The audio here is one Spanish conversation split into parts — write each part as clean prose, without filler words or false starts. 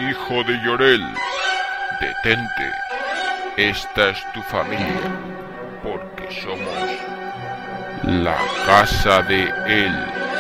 hijo de Llorel, detente. Esta es tu familia, porque somos la casa de él.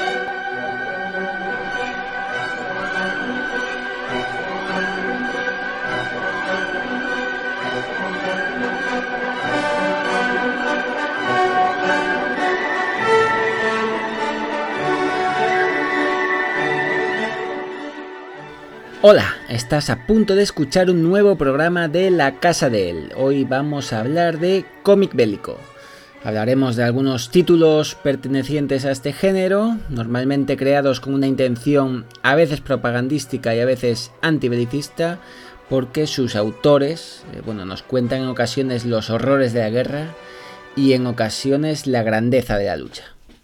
Hola, estás a punto de escuchar un nuevo programa de La Casa de Él. Hoy vamos a hablar de cómic bélico. Hablaremos de algunos títulos pertenecientes a este género, normalmente creados con una intención a veces propagandística y a veces antibelicista, porque sus autores nos cuentan en ocasiones los horrores de la guerra y en ocasiones la grandeza de la lucha.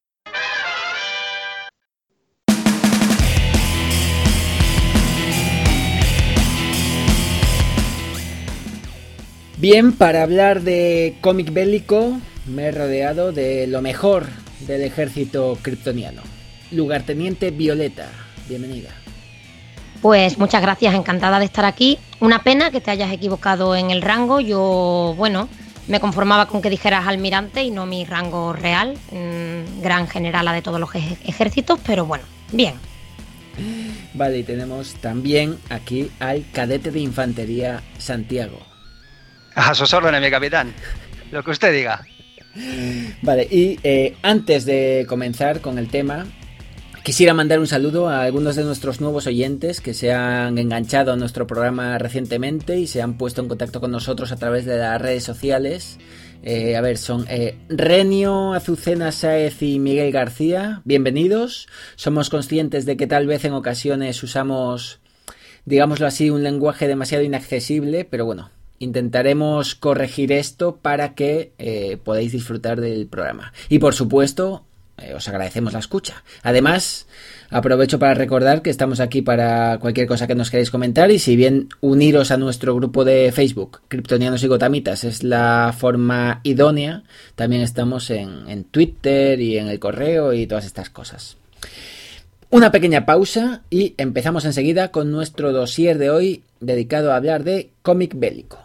Bien, para hablar de cómic bélico me he rodeado de lo mejor del ejército kryptoniano. Lugarteniente Violeta, bienvenida. Pues muchas gracias, encantada de estar aquí. Una pena que te hayas equivocado en el rango. Yo, me conformaba con que dijeras almirante y no mi rango real, gran generala de todos los ejércitos, pero bueno, bien. Vale, y tenemos también aquí al cadete de infantería Santiago. A sus órdenes, mi capitán. Lo que usted diga. Vale, y antes de comenzar con el tema, quisiera mandar un saludo a algunos de nuestros nuevos oyentes que se han enganchado a nuestro programa recientemente y se han puesto en contacto con nosotros a través de las redes sociales. Son Renio, Azucena Sáez y Miguel García. Bienvenidos. Somos conscientes de que tal vez en ocasiones usamos, digámoslo así, un lenguaje demasiado inaccesible, pero bueno, intentaremos corregir esto para que podáis disfrutar del programa. Y por supuesto, os agradecemos la escucha. Además, aprovecho para recordar que estamos aquí para cualquier cosa que nos queráis comentar, y si bien uniros a nuestro grupo de Facebook, Kryptonianos y Gotamitas, es la forma idónea, también estamos en Twitter y en el correo y todas estas cosas. Una pequeña pausa y empezamos enseguida con nuestro dossier de hoy dedicado a hablar de cómic bélico.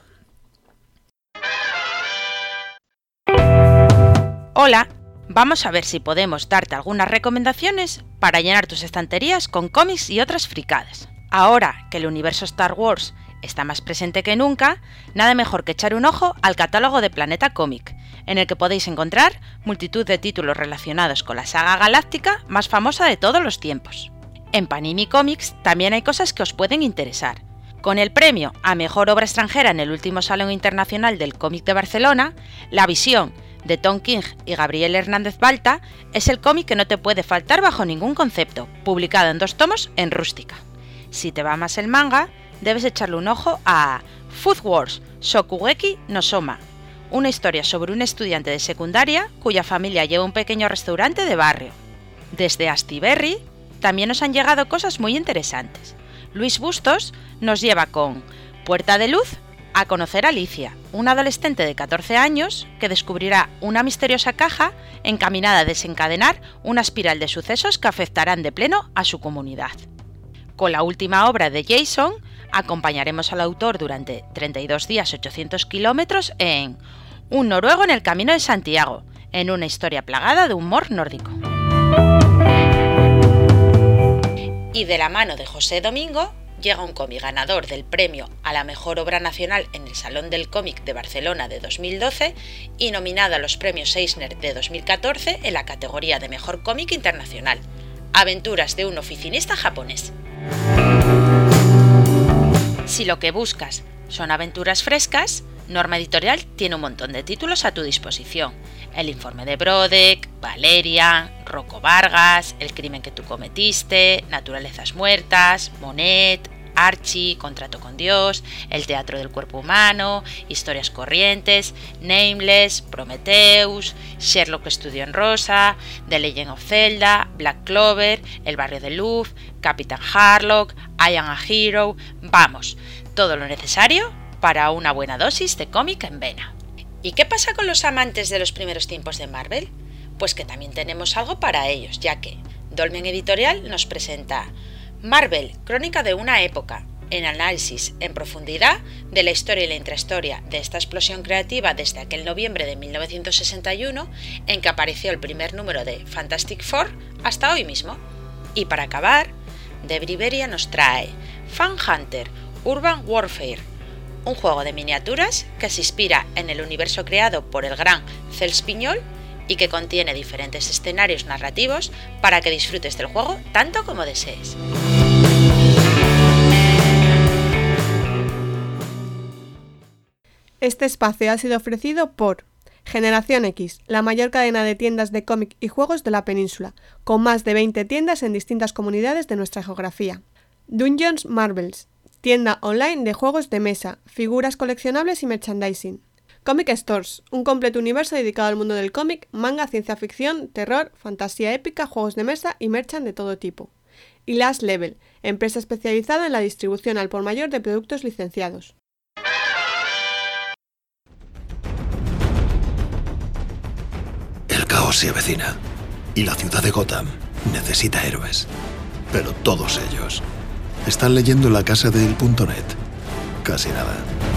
Hola, vamos a ver si podemos darte algunas recomendaciones para llenar tus estanterías con cómics y otras fricadas. Ahora que el universo Star Wars está más presente que nunca, nada mejor que echar un ojo al catálogo de Planeta Cómic, en el que podéis encontrar multitud de títulos relacionados con la saga galáctica más famosa de todos los tiempos. En Panini Comics también hay cosas que os pueden interesar. Con el premio a Mejor Obra Extranjera en el último Salón Internacional del Cómic de Barcelona, La Visión, de Tom King y Gabriel Hernández Balta, es el cómic que no te puede faltar bajo ningún concepto, publicado en 2 tomos en rústica. Si te va más el manga, debes echarle un ojo a Food Wars Shokugeki no Soma, una historia sobre un estudiante de secundaria cuya familia lleva un pequeño restaurante de barrio. Desde Astiberri también nos han llegado cosas muy interesantes. Luis Bustos nos lleva con Puerta de Luz a conocer a Alicia, una adolescente de 14 años que descubrirá una misteriosa caja encaminada a desencadenar una espiral de sucesos que afectarán de pleno a su comunidad. Con la última obra de Jason, acompañaremos al autor durante 32 días 800 kilómetros en Un noruego en el camino de Santiago, en una historia plagada de humor nórdico. Y de la mano de José Domingo, llega un cómic ganador del premio a la mejor obra nacional en el Salón del Cómic de Barcelona de 2012 y nominado a los premios Eisner de 2014 en la categoría de mejor cómic internacional. Aventuras de un oficinista japonés. Si lo que buscas son aventuras frescas, Norma Editorial tiene un montón de títulos a tu disposición. El informe de Brodeck, Valeria, Rocco Vargas, El crimen que tú cometiste, Naturalezas muertas, Monet, Archie, Contrato con Dios, El teatro del cuerpo humano, Historias corrientes, Nameless, Prometheus, Sherlock Estudio en Rosa, The Legend of Zelda, Black Clover, El barrio de Luz, Capitán Harlock, I Am a Hero, vamos, todo lo necesario para una buena dosis de cómic en vena. ¿Y qué pasa con los amantes de los primeros tiempos de Marvel? Pues que también tenemos algo para ellos, ya que Dolmen Editorial nos presenta Marvel, crónica de una época, en análisis en profundidad de la historia y la intrahistoria de esta explosión creativa desde aquel noviembre de 1961 en que apareció el primer número de Fantastic Four hasta hoy mismo. Y para acabar, Debra Iberia nos trae Fan Hunter Urban Warfare, un juego de miniaturas que se inspira en el universo creado por el gran Cels Piñol y que contiene diferentes escenarios narrativos para que disfrutes del juego tanto como desees. Este espacio ha sido ofrecido por Generación X, la mayor cadena de tiendas de cómic y juegos de la península, con más de 20 tiendas en distintas comunidades de nuestra geografía. Dungeons Marvels, tienda online de juegos de mesa, figuras coleccionables y merchandising. Comic Stores, un completo universo dedicado al mundo del cómic, manga, ciencia ficción, terror, fantasía épica, juegos de mesa y merchand de todo tipo. Y Last Level, empresa especializada en la distribución al por mayor de productos licenciados. El caos se avecina y la ciudad de Gotham necesita héroes. Pero todos ellos están leyendo La Casa de El.net. Casi nada.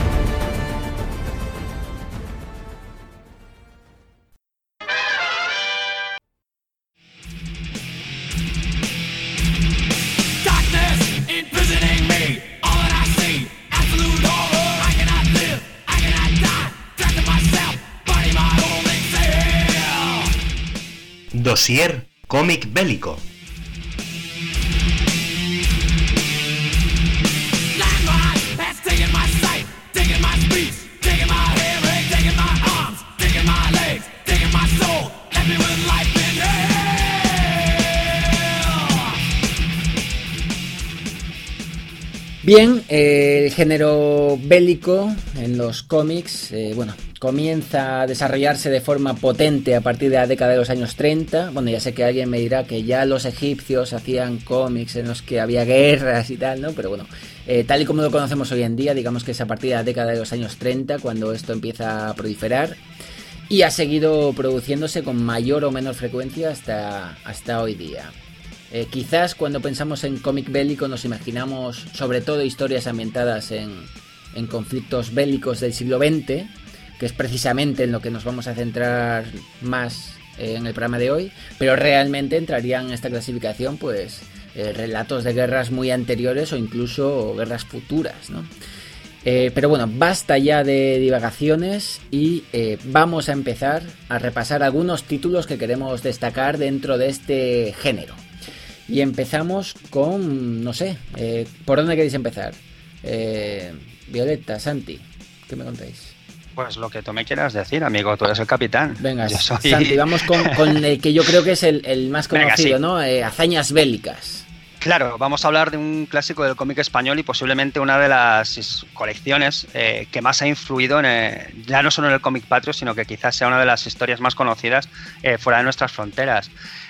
Dossier cómic bélico. Bien, el género bélico en los cómics, comienza a desarrollarse de forma potente a partir de la década de los años 30. Bueno, ya sé que alguien me dirá que ya los egipcios hacían cómics en los que había guerras y tal, ¿no? Pero bueno, tal y como lo conocemos hoy en día, digamos que es a partir de la década de los años 30 cuando esto empieza a proliferar y ha seguido produciéndose con mayor o menor frecuencia hasta hoy día. Quizás cuando pensamos en cómic bélico nos imaginamos sobre todo historias ambientadas en conflictos bélicos del siglo XX, que es precisamente en lo que nos vamos a centrar más en el programa de hoy, pero realmente entrarían en esta clasificación pues relatos de guerras muy anteriores o incluso guerras futuras, ¿no? Pero bueno, basta ya de divagaciones y vamos a empezar a repasar algunos títulos que queremos destacar dentro de este género. Y empezamos con, no sé, ¿por dónde queréis empezar? Violeta, Santi, ¿qué me contáis? Pues lo que tú me quieras decir, amigo, tú eres el capitán. Venga, Santi, vamos con el que yo creo que es el más conocido, venga, sí. ¿No? Hazañas bélicas. Claro, vamos a hablar de un clásico del cómic español y posiblemente una de las colecciones que más ha influido ya no solo en el cómic patrio, sino que quizás sea una de las historias más conocidas fuera de nuestras fronteras.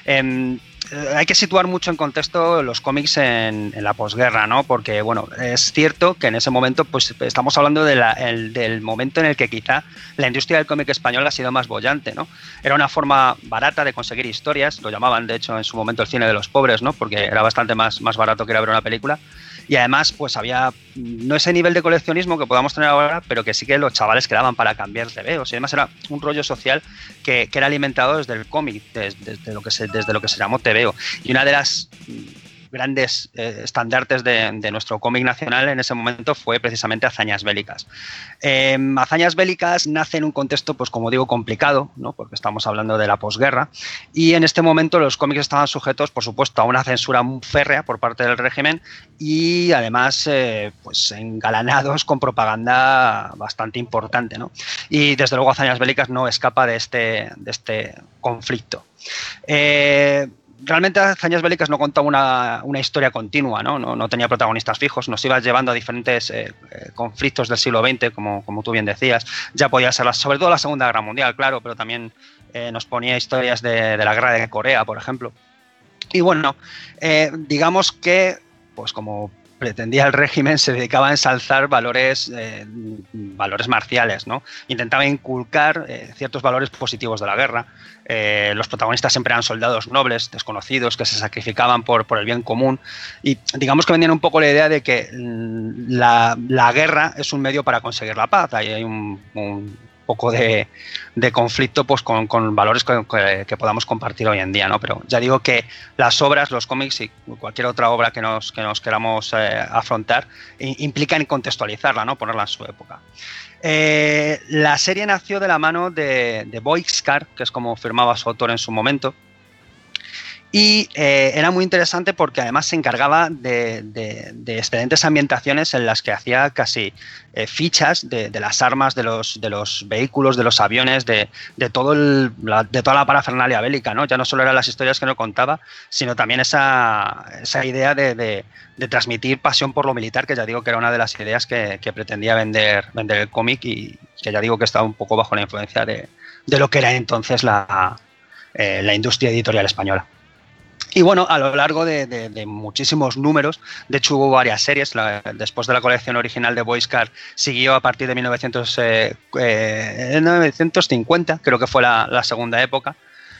Hay que situar mucho en contexto los cómics en la posguerra, ¿no? Porque, bueno, es cierto que en ese momento pues estamos hablando del momento en el que quizá la industria del cómic español ha sido más boyante, ¿no? Era una forma barata de conseguir historias, lo llamaban, de hecho, en su momento el cine de los pobres, ¿no? Porque era bastante más barato que ir a ver una película. Y además, pues había no ese nivel de coleccionismo que podamos tener ahora, pero que sí que los chavales quedaban para cambiar tebeos. Y además era un rollo social que era alimentado desde el cómic, desde lo que se llamó tebeo. Y una de las grandes estandartes de nuestro cómic nacional en ese momento fue precisamente Hazañas Bélicas. Hazañas Bélicas nace en un contexto, pues como digo, complicado, ¿no? Porque estamos hablando de la posguerra, y en este momento los cómics estaban sujetos, por supuesto, a una censura muy férrea por parte del régimen y además pues engalanados con propaganda bastante importante, ¿no? Y desde luego Hazañas Bélicas no escapa de este conflicto. Realmente Hazañas Bélicas no contaba una historia continua, no tenía protagonistas fijos, nos iba llevando a diferentes conflictos del siglo XX, como tú bien decías. Ya podía ser sobre todo la Segunda Guerra Mundial, claro, pero también nos ponía historias de la Guerra de Corea, por ejemplo. Y bueno, digamos que, pues como pretendía el régimen se dedicaba a ensalzar valores marciales, ¿no? Intentaba inculcar ciertos valores positivos de la guerra. Los protagonistas siempre eran soldados nobles, desconocidos, que se sacrificaban por el bien común, y digamos que vendían un poco la idea de que la guerra es un medio para conseguir la paz. Ahí hay un poco de conflicto pues con valores que podamos compartir hoy en día, ¿no? Pero ya digo que las obras, los cómics y cualquier otra obra que nos queramos afrontar implican contextualizarla, ¿no? Ponerla en su época. La serie nació de la mano de Boixcar, que es como firmaba su autor en su momento, y era muy interesante porque además se encargaba de excelentes ambientaciones en las que hacía casi fichas de las armas, de los vehículos, de los aviones, de toda la parafernalia bélica, ¿no? Ya no solo eran las historias que nos contaba, sino también esa idea de transmitir pasión por lo militar, que ya digo que era una de las ideas que pretendía vender el cómic, y que ya digo que estaba un poco bajo la influencia de lo que era entonces la industria editorial española. Y bueno, a lo largo de muchísimos números, de hecho hubo varias series, después de la colección original de Boixcar siguió a partir de 1950, creo que fue la segunda época,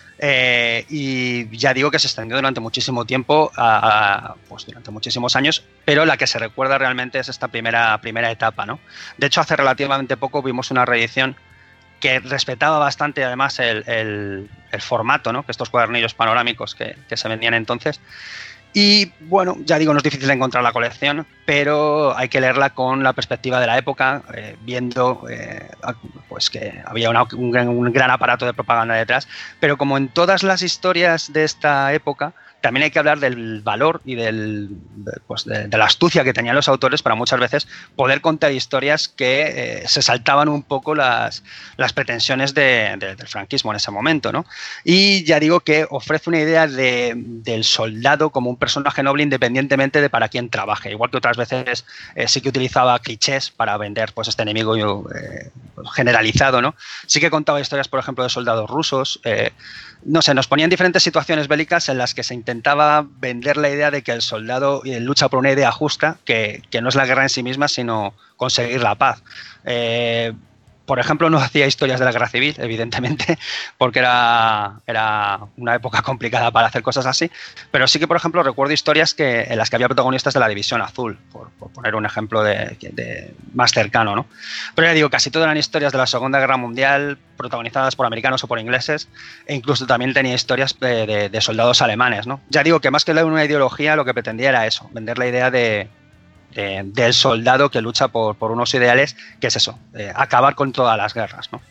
y ya digo que se extendió durante muchísimo tiempo, pues durante muchísimos años, pero la que se recuerda realmente es esta primera etapa, ¿no? De hecho, hace relativamente poco vimos una reedición que respetaba bastante además el formato, ¿no? Que estos cuadernillos panorámicos que se vendían entonces. Y bueno, ya digo, no es difícil encontrar la colección, pero hay que leerla con la perspectiva de la época, viendo pues que había un gran aparato de propaganda detrás, pero como en todas las historias de esta época, también hay que hablar del valor y de la astucia que tenían los autores para muchas veces poder contar historias que se saltaban un poco las pretensiones del franquismo en ese momento, ¿no? Y ya digo que ofrece una idea del soldado como un personaje noble independientemente de para quién trabaje. Igual que otras veces sí que utilizaba clichés para vender pues este enemigo generalizado, ¿no? Sí que contaba historias, por ejemplo, de soldados rusos. No sé, nos ponían diferentes situaciones bélicas en las que se intentaba vender la idea de que el soldado lucha por una idea justa, que no es la guerra en sí misma, sino conseguir la paz. Por ejemplo, no hacía historias de la guerra civil, evidentemente, porque era una época complicada para hacer cosas así, pero sí que, por ejemplo, recuerdo historias en las que había protagonistas de la División Azul, por poner un ejemplo de más cercano, ¿no? Pero ya digo, casi todas eran historias de la Segunda Guerra Mundial, protagonizadas por americanos o por ingleses, e incluso también tenía historias de soldados alemanes, ¿no? Ya digo que más que una ideología, lo que pretendía era eso, vender la idea del soldado que lucha por unos ideales, que es eso, acabar con todas las guerras, ¿no?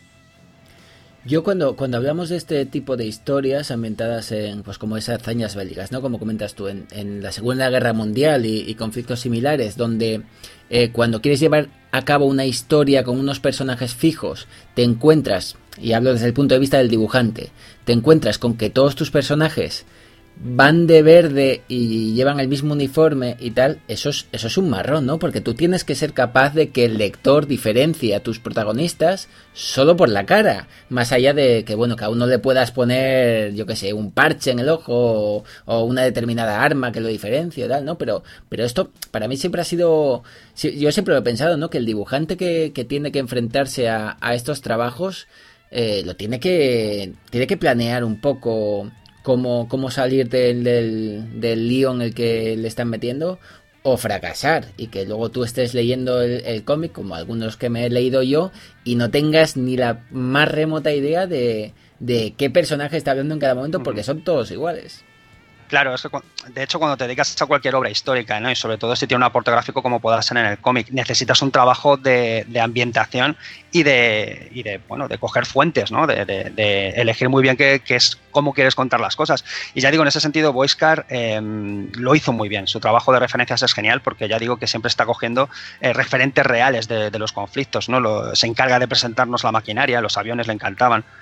Yo cuando hablamos de este tipo de historias ambientadas en, pues como esas hazañas bélicas, ¿no? Como comentas tú, en la Segunda Guerra Mundial y conflictos similares, donde cuando quieres llevar a cabo una historia con unos personajes fijos, te encuentras, y hablo desde el punto de vista del dibujante, te encuentras con que todos tus personajes van de verde y llevan el mismo uniforme y tal, eso es un marrón, ¿no? Porque tú tienes que ser capaz de que el lector diferencie a tus protagonistas solo por la cara, más allá de que, bueno, que a uno le puedas poner, yo qué sé, un parche en el ojo o una determinada arma que lo diferencie y tal, ¿no? Pero esto para mí siempre ha sido, yo siempre lo he pensado, ¿no? Que el dibujante que tiene que enfrentarse a estos trabajos lo tiene que planear un poco cómo salir del lío en el que le están metiendo o fracasar, y que luego tú estés leyendo el cómic, como algunos que me he leído yo, y no tengas ni la más remota idea de qué personaje está hablando en cada momento, porque son todos iguales. Claro, es que de hecho cuando te dedicas a cualquier obra histórica, ¿no? Y sobre todo si tiene un aporte gráfico como pueda ser en el cómic, necesitas un trabajo de ambientación y de coger fuentes, ¿no? De elegir muy bien qué es, cómo quieres contar las cosas. Y ya digo, en ese sentido, Boixcar lo hizo muy bien. Su trabajo de referencias es genial, porque ya digo que siempre está cogiendo referentes reales de los conflictos, ¿no? Se encarga de presentarnos la maquinaria, los aviones le encantaban,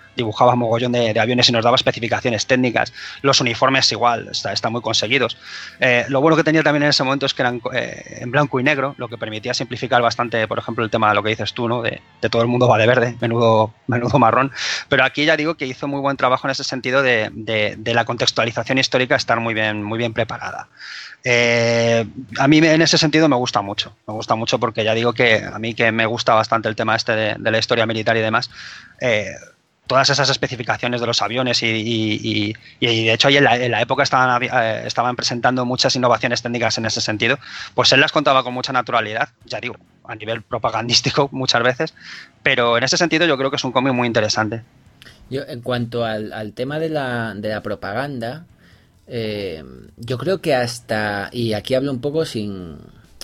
dibujaba mogollón de aviones y nos daba especificaciones técnicas. Los uniformes igual, están muy conseguidos. Lo bueno que tenía también en ese momento es que eran en blanco y negro, lo que permitía simplificar bastante, por ejemplo, el tema de lo que dices tú, ¿no? De todo el mundo va de verde, menudo marrón. Pero aquí ya digo que hizo muy buen trabajo en ese sentido de la contextualización histórica, estar muy bien preparada. A mí en ese sentido me gusta mucho porque ya digo que a mí que me gusta bastante el tema este de la historia militar y demás, todas esas especificaciones de los aviones y de hecho ahí en la época estaban presentando muchas innovaciones técnicas en ese sentido, pues él las contaba con mucha naturalidad, ya digo, a nivel propagandístico muchas veces, pero en ese sentido yo creo que es un cómic muy interesante. Yo, en cuanto al tema de la propaganda, yo creo que hasta, y aquí hablo un poco sin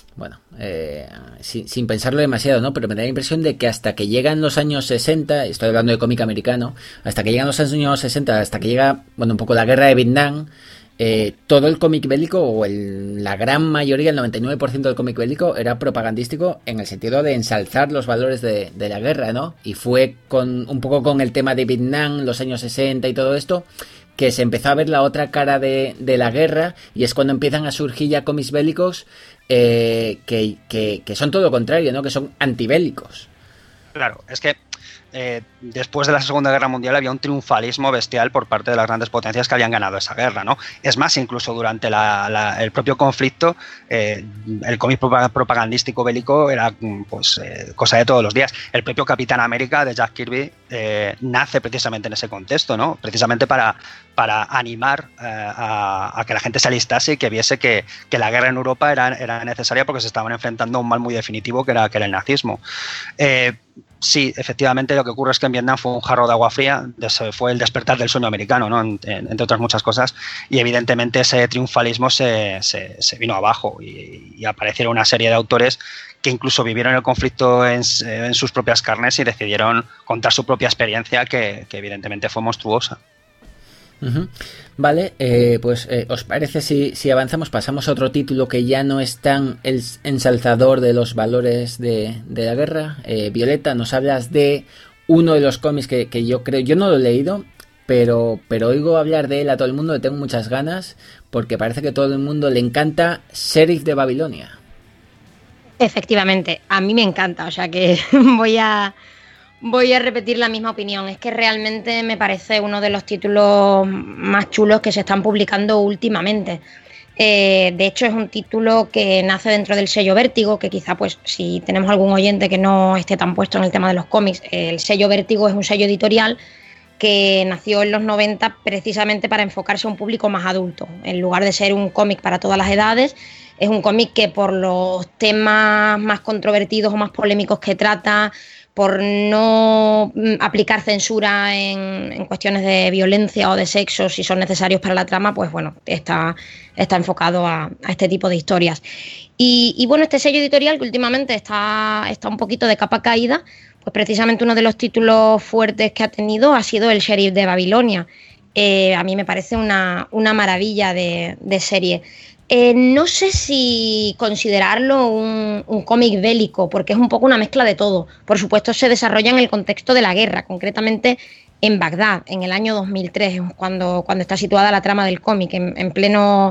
pensarlo demasiado, ¿no? Pero me da la impresión de que hasta que llegan los años 60, estoy hablando de cómic americano, hasta que llegan los años 60, hasta que llega, un poco la guerra de Vietnam, todo el cómic bélico, o la gran mayoría, el 99% del cómic bélico, era propagandístico en el sentido de ensalzar los valores de la guerra, ¿no? Y fue un poco con el tema de Vietnam, los años 60 y todo esto, que se empezó a ver la otra cara de la guerra, y es cuando empiezan a surgir ya cómics bélicos que son todo lo contrario, ¿no? Que son antibélicos. Claro, es que después de la Segunda Guerra Mundial había un triunfalismo bestial por parte de las grandes potencias que habían ganado esa guerra, ¿no? Es más, incluso durante el propio conflicto, el cómic propagandístico bélico era pues cosa de todos los días. El propio Capitán América de Jack Kirby nace precisamente en ese contexto, ¿no? Precisamente para animar a que la gente se alistase y que viese que la guerra en Europa era necesaria porque se estaban enfrentando a un mal muy definitivo que era el nazismo. Sí, efectivamente lo que ocurre es que en Vietnam fue un jarro de agua fría, fue el despertar del sueño americano, ¿no? Entre otras muchas cosas, y evidentemente ese triunfalismo se vino abajo y aparecieron una serie de autores que incluso vivieron el conflicto en sus propias carnes y decidieron contar su propia experiencia que evidentemente fue monstruosa. Uh-huh. Vale, pues ¿os parece si avanzamos? Pasamos a otro título que ya no es tan el ensalzador de los valores de la guerra. Violeta, nos hablas de uno de los cómics que yo creo, yo no lo he leído, pero oigo hablar de él a todo el mundo, le tengo muchas ganas, porque parece que a todo el mundo le encanta, Sheriff de Babilonia. Efectivamente, a mí me encanta, o sea que voy a repetir la misma opinión. Es que realmente me parece uno de los títulos más chulos que se están publicando últimamente. De hecho, es un título que nace dentro del sello Vértigo, que quizá, pues, si tenemos algún oyente que no esté tan puesto en el tema de los cómics, el sello Vértigo es un sello editorial que nació en los 90 precisamente para enfocarse a un público más adulto. En lugar de ser un cómic para todas las edades, es un cómic que por los temas más controvertidos o más polémicos que trata, por no aplicar censura en cuestiones de violencia o de sexo si son necesarios para la trama, pues bueno, está enfocado a este tipo de historias. Y bueno, este sello editorial que últimamente está un poquito de capa caída, pues precisamente uno de los títulos fuertes que ha tenido ha sido el Sheriff de Babilonia. A mí me parece una maravilla de serie. No sé si considerarlo un cómic bélico, porque es un poco una mezcla de todo. Por supuesto, se desarrolla en el contexto de la guerra, concretamente en Bagdad, en el año 2003, cuando está situada la trama del cómic, en pleno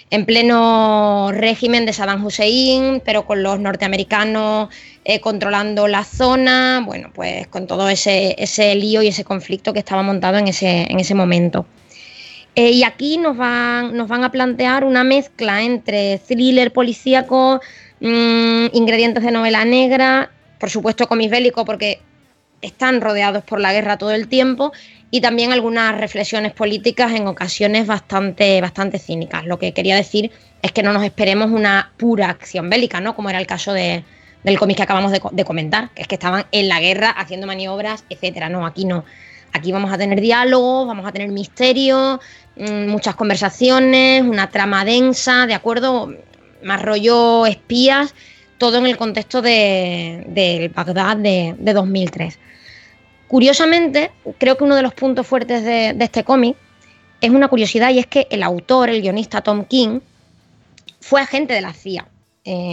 régimen de Saddam Hussein, pero con los norteamericanos controlando la zona, bueno, pues con todo ese lío y ese conflicto que estaba montado en ese momento. Y aquí nos van a plantear una mezcla entre thriller policíaco, ingredientes de novela negra, por supuesto cómic bélico porque están rodeados por la guerra todo el tiempo, y también algunas reflexiones políticas en ocasiones bastante cínicas. Lo que quería decir es que no nos esperemos una pura acción bélica, ¿no? Como era el caso del cómic que acabamos de comentar, que es que estaban en la guerra haciendo maniobras, etcétera. No, aquí no. Aquí vamos a tener diálogos, vamos a tener misterio, muchas conversaciones, una trama densa, ¿de acuerdo? Más rollo espías, todo en el contexto del Bagdad de 2003. Curiosamente, creo que uno de los puntos fuertes de este cómic es una curiosidad, y es que el autor, el guionista Tom King, fue agente de la CIA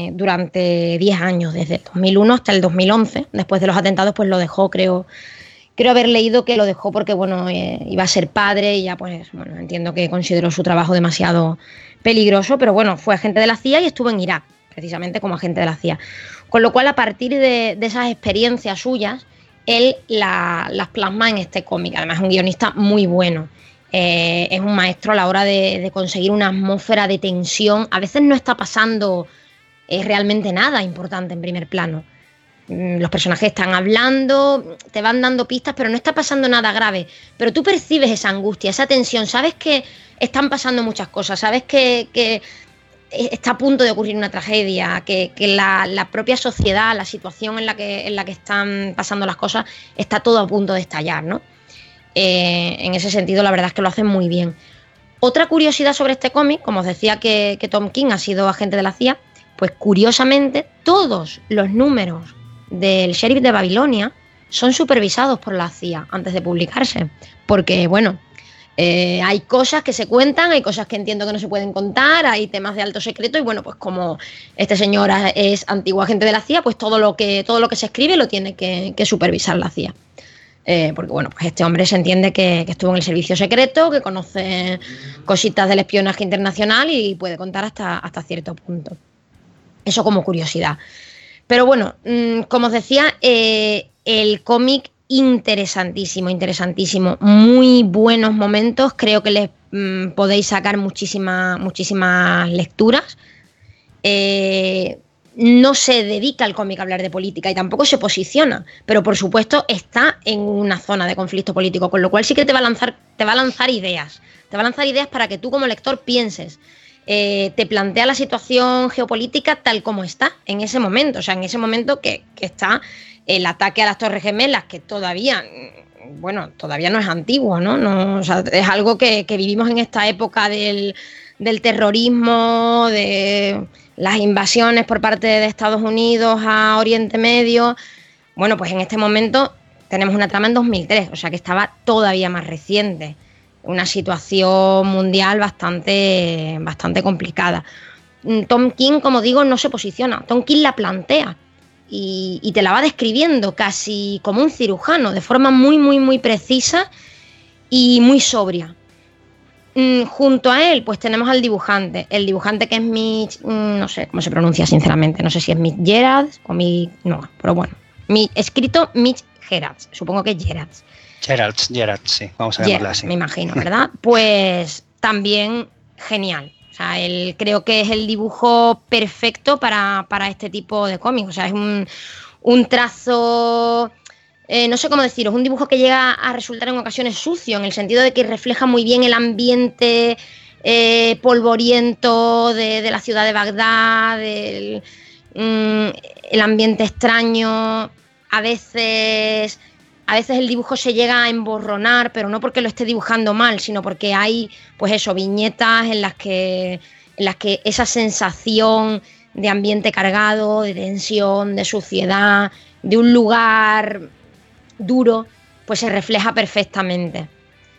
durante 10 años, desde el 2001 hasta el 2011. Después de los atentados, pues lo dejó, creo, Creo haber leído que lo dejó porque, bueno, iba a ser padre y ya, pues, bueno, entiendo que consideró su trabajo demasiado peligroso, pero bueno, fue agente de la CIA y estuvo en Irak, precisamente como agente de la CIA. Con lo cual, a partir de esas experiencias suyas, él las plasma en este cómic. Además, es un guionista muy bueno. Es un maestro a la hora de conseguir una atmósfera de tensión. A veces no está pasando realmente nada importante en primer plano. Los personajes están hablando, te van dando pistas, pero no está pasando nada grave. Pero tú percibes esa angustia, esa tensión, sabes que están pasando muchas cosas, sabes que está a punto de ocurrir una tragedia, que la propia sociedad, la situación en la que están pasando las cosas, está todo a punto de estallar, ¿no? En ese sentido, la verdad es que lo hacen muy bien. Otra curiosidad sobre este cómic, como os decía que Tom King ha sido agente de la CIA, pues curiosamente todos los números del Sheriff de Babilonia son supervisados por la CIA antes de publicarse, porque bueno, hay cosas que se cuentan, hay cosas que entiendo que no se pueden contar, hay temas de alto secreto y bueno, pues como este señor es antiguo agente de la CIA, pues todo lo que se escribe lo tiene que supervisar la CIA. Porque bueno, pues este hombre se entiende que estuvo en el servicio secreto, que conoce cositas del espionaje internacional y puede contar hasta cierto punto. Eso como curiosidad. Pero bueno, como os decía, el cómic interesantísimo, interesantísimo. Muy buenos momentos, creo que les podéis sacar muchísimas lecturas. No se dedica el cómic a hablar de política y tampoco se posiciona, pero por supuesto está en una zona de conflicto político, con lo cual sí que te va a lanzar ideas. Te va a lanzar ideas para que tú como lector pienses. Te plantea la situación geopolítica tal como está en ese momento, o sea, en ese momento que está el ataque a las Torres Gemelas, que todavía no es antiguo, ¿no? O sea, es algo que vivimos en esta época del terrorismo, de las invasiones por parte de Estados Unidos a Oriente Medio. Bueno, pues en este momento tenemos una trama en 2003, o sea que estaba todavía más reciente. Una situación mundial bastante complicada. Tom King, como digo, no se posiciona. Tom King la plantea y te la va describiendo casi como un cirujano, de forma muy precisa y muy sobria. Junto a él, pues tenemos al dibujante. El dibujante que es Mitch, no sé cómo se pronuncia sinceramente, no sé si es Mitch Gerads o Mitch, no, pero bueno, escrito Mitch Gerads, supongo que es Gerads. Gerald, sí, vamos a llamarla así. Me imagino, ¿verdad? Pues también genial. O sea, él creo que es el dibujo perfecto para este tipo de cómics. O sea, es un trazo, no sé cómo deciros, un dibujo que llega a resultar en ocasiones sucio, en el sentido de que refleja muy bien el ambiente polvoriento de la ciudad de Bagdad, el ambiente extraño. A veces el dibujo se llega a emborronar, pero no porque lo esté dibujando mal, sino porque hay, pues eso, viñetas en las que esa sensación de ambiente cargado, de tensión, de suciedad, de un lugar duro, pues se refleja perfectamente.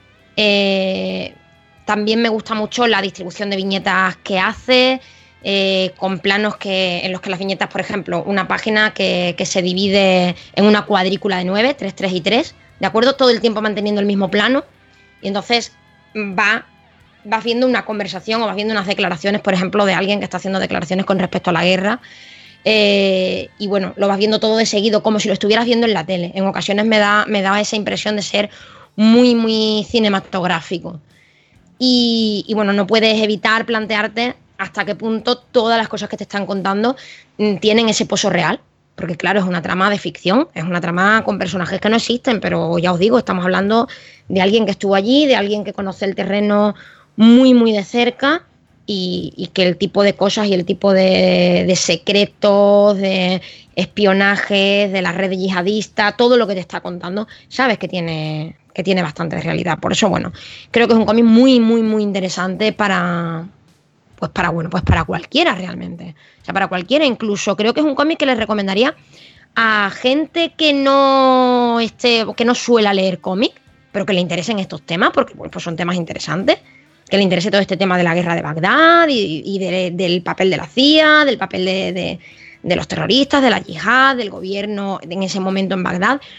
También me gusta mucho la distribución de viñetas que hace, con planos en los que las viñetas, por ejemplo, una página que se divide en una cuadrícula de 9, 3, 3 y 3, ¿de acuerdo? Todo el tiempo manteniendo el mismo plano, y entonces vas viendo una conversación o vas viendo unas declaraciones, por ejemplo, de alguien que está haciendo declaraciones con respecto a la guerra, y bueno, lo vas viendo todo de seguido, como si lo estuvieras viendo en la tele. En ocasiones me da esa impresión de ser muy cinematográfico. Y bueno, no puedes evitar plantearte hasta qué punto todas las cosas que te están contando tienen ese pozo real. Porque claro, es una trama de ficción, es una trama con personajes que no existen, pero ya os digo, estamos hablando de alguien que estuvo allí, de alguien que conoce el terreno muy de cerca, y que el tipo de cosas y el tipo de secretos, de espionajes, de la red yihadista, todo lo que te está contando, sabes que tiene bastante realidad. Por eso, bueno, creo que es un cómic muy interesante para cualquiera realmente. O sea, para cualquiera. Incluso creo que es un cómic que les recomendaría a gente que no suela leer cómic, pero que le interesen estos temas, porque pues son temas interesantes, que le interese todo este tema de la guerra de Bagdad y del papel de la CIA, del papel de los terroristas, de la yihad, del gobierno en ese momento en Bagdad.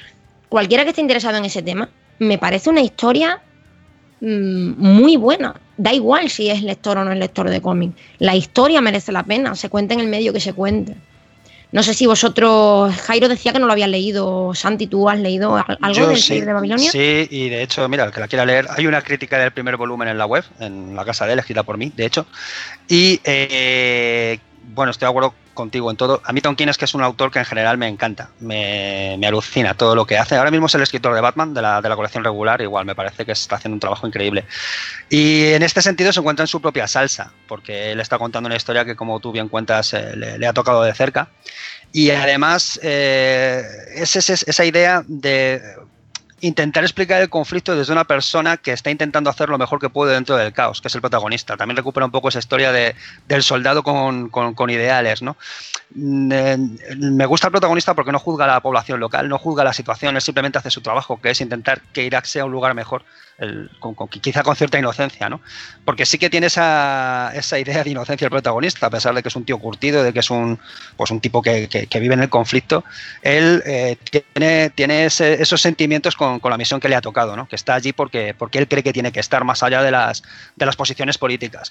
cualquiera que esté interesado en ese tema, me parece una historia muy buena. Da igual si es lector o no es lector de cómic. La historia merece la pena, se cuente en el medio que se cuente. No sé si vosotros, Jairo decía que no lo habías leído. Santi, ¿tú has leído algo del Señor de Babilonia? Sí, y de hecho, mira, el que la quiera leer, hay una crítica del primer volumen en la web, en la casa de él, escrita por mí, de hecho. Y bueno, estoy de acuerdo contigo en todo. A mí Tom King es que es un autor que en general me encanta, me alucina todo lo que hace. Ahora mismo es el escritor de Batman, de la colección regular, igual me parece que está haciendo un trabajo increíble. Y en este sentido se encuentra en su propia salsa, porque él está contando una historia que, como tú bien cuentas, le ha tocado de cerca. Y además es esa idea de intentar explicar el conflicto desde una persona que está intentando hacer lo mejor que puede dentro del caos, que es el protagonista. También recupera un poco esa historia del soldado con ideales, ¿no? Me gusta el protagonista porque no juzga a la población local, no juzga la situación, él simplemente hace su trabajo, que es intentar que Irak sea un lugar mejor, quizá con cierta inocencia, ¿no? Porque sí que tiene esa idea de inocencia el protagonista, a pesar de que es un tío curtido, de que es un tipo que vive en el conflicto. Él tiene esos sentimientos con la misión que le ha tocado, ¿no? Que está allí porque él cree que tiene que estar más allá de las posiciones políticas.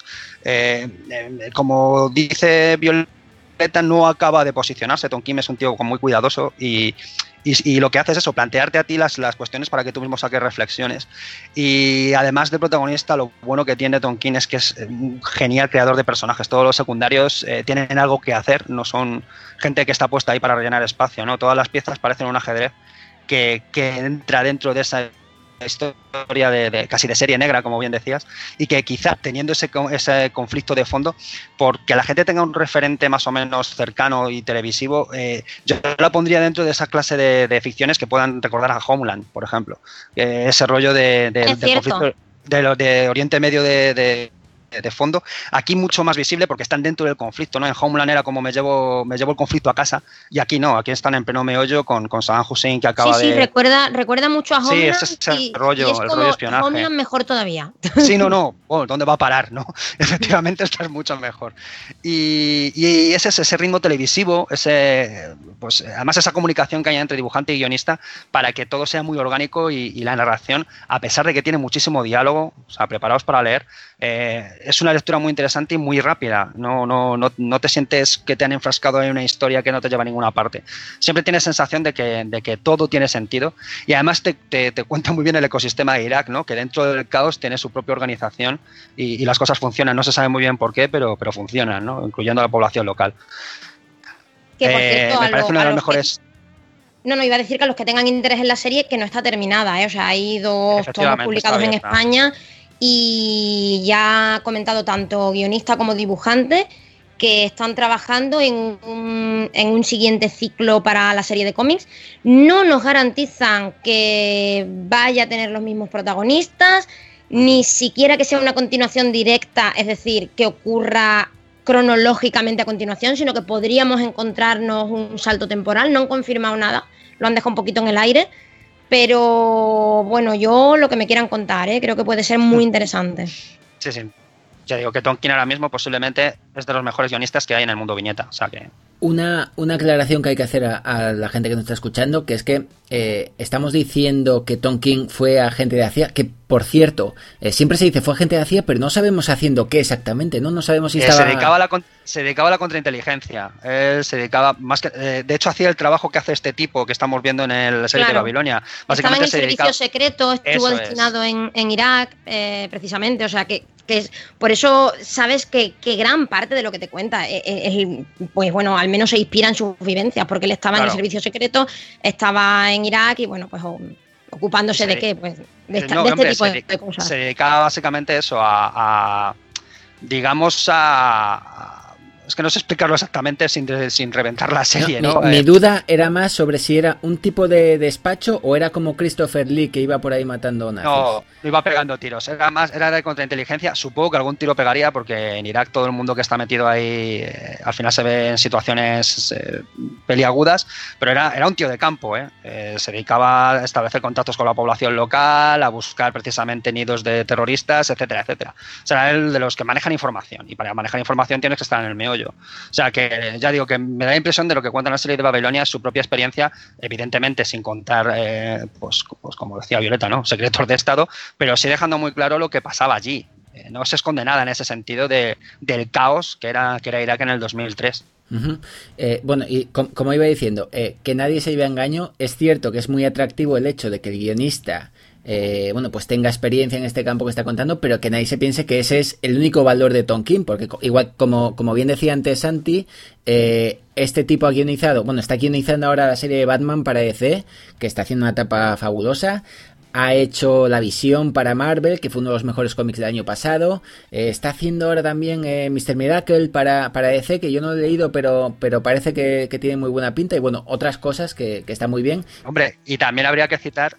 Como dice Violeta, no acaba de posicionarse. Tom King es un tío muy cuidadoso y lo que hace es eso, plantearte a ti las cuestiones para que tú mismo saques reflexiones. Y además del protagonista, lo bueno que tiene Tom King es que es un genial creador de personajes. Todos los secundarios tienen algo que hacer, no son gente que está puesta ahí para rellenar espacio, ¿no? Todas las piezas parecen un ajedrez que entra dentro de esa historia casi de serie negra, como bien decías, y que quizá teniendo ese conflicto de fondo, porque la gente tenga un referente más o menos cercano y televisivo, yo la pondría dentro de esa clase de ficciones que puedan recordar a Homeland, por ejemplo. Ese rollo del conflicto de Oriente Medio de fondo, aquí mucho más visible porque están dentro del conflicto, ¿no? En Homeland era como me llevo el conflicto a casa, y aquí no, aquí están en pleno meollo con Saddam Hussein, que acaba de... Sí, recuerda mucho a Homeland. Sí, ese es el rollo espionaje. Homeland mejor todavía. Sí, no, bueno, ¿dónde va a parar, no? Efectivamente, esto es mucho mejor. Y ese ritmo televisivo, pues además esa comunicación que hay entre dibujante y guionista para que todo sea muy orgánico y la narración, a pesar de que tiene muchísimo diálogo, o sea, preparaos para leer, es una lectura muy interesante y muy rápida. No te sientes que te han enfrascado en una historia que no te lleva a ninguna parte. Siempre tienes sensación de que todo tiene sentido, y además te cuenta muy bien el ecosistema de Irak, ¿no? Que dentro del caos tiene su propia organización y las cosas funcionan. No se sabe muy bien por qué, pero funcionan, ¿no? Incluyendo a la población local. Que por cierto, me parece una de las mejores... No, iba a decir que a los que tengan interés en la serie, que no está terminada, ¿eh? O sea, hay 2 tomos publicados en España. Y ya ha comentado tanto guionista como dibujante que están trabajando en un siguiente ciclo para la serie de cómics. No nos garantizan que vaya a tener los mismos protagonistas, ni siquiera que sea una continuación directa, es decir, que ocurra cronológicamente a continuación, sino que podríamos encontrarnos un salto temporal. No han confirmado nada, lo han dejado un poquito en el aire. Pero bueno, yo lo que me quieran contar, creo que puede ser muy interesante. Sí. Ya digo que Tom King ahora mismo posiblemente es de los mejores guionistas que hay en el mundo viñeta. O sea que... Una aclaración que hay que hacer a la gente que nos está escuchando, que es que estamos diciendo que Tom King fue agente de la CIA, que por cierto, siempre se dice fue agente de la CIA, pero no sabemos haciendo qué exactamente, ¿no? No sabemos si estaba... Se dedicaba a la contrainteligencia. Él se dedicaba más que... de hecho, hacía el trabajo que hace este tipo que estamos viendo en la serie de Babilonia. Básicamente estaba en el servicio secreto, estuvo destinado en Irak, precisamente, o sea que es, por eso sabes que gran parte de lo que te cuenta pues bueno, al menos se inspira en sus vivencias, porque él estaba en el servicio secreto, estaba en Irak y bueno, pues ocupándose de qué, pues de este tipo de cosas. Se dedicaba básicamente eso digamos es que no sé explicarlo exactamente sin reventar la serie, ¿no? Mi duda era más sobre si era un tipo de despacho o era como Christopher Lee, que iba por ahí matando nazis. No, iba pegando tiros. Era de contrainteligencia. Supongo que algún tiro pegaría, porque en Irak todo el mundo que está metido ahí al final se ve en situaciones peliagudas, pero era un tío de campo, se dedicaba a establecer contactos con la población local, a buscar precisamente nidos de terroristas, etcétera, etcétera. O sea, era el de los que manejan información, y para manejar información tienes que estar en el meollo. desarrollo. O sea que ya digo que me da la impresión de lo que cuenta la serie de Babilonia es su propia experiencia, evidentemente sin contar, pues como decía Violeta, ¿no? Secretos de Estado, pero sí dejando muy claro lo que pasaba allí. No se esconde nada en ese sentido del caos que era Irak en el 2003. Uh-huh. Bueno, y como iba diciendo, que nadie se lleve a engaño, es cierto que es muy atractivo el hecho de que el guionista pues tenga experiencia en este campo que está contando, pero que nadie se piense que ese es el único valor de Tom King, porque igual como bien decía antes Santi, este tipo ha guionizado, está guionizando ahora la serie de Batman para DC, que está haciendo una etapa fabulosa. Ha hecho La Visión para Marvel, que fue uno de los mejores cómics del año pasado. Está haciendo ahora también Mr. Miracle para DC, que yo no lo he leído, pero parece que tiene muy buena pinta. Y bueno, otras cosas que están muy bien. Hombre, y también habría que citar,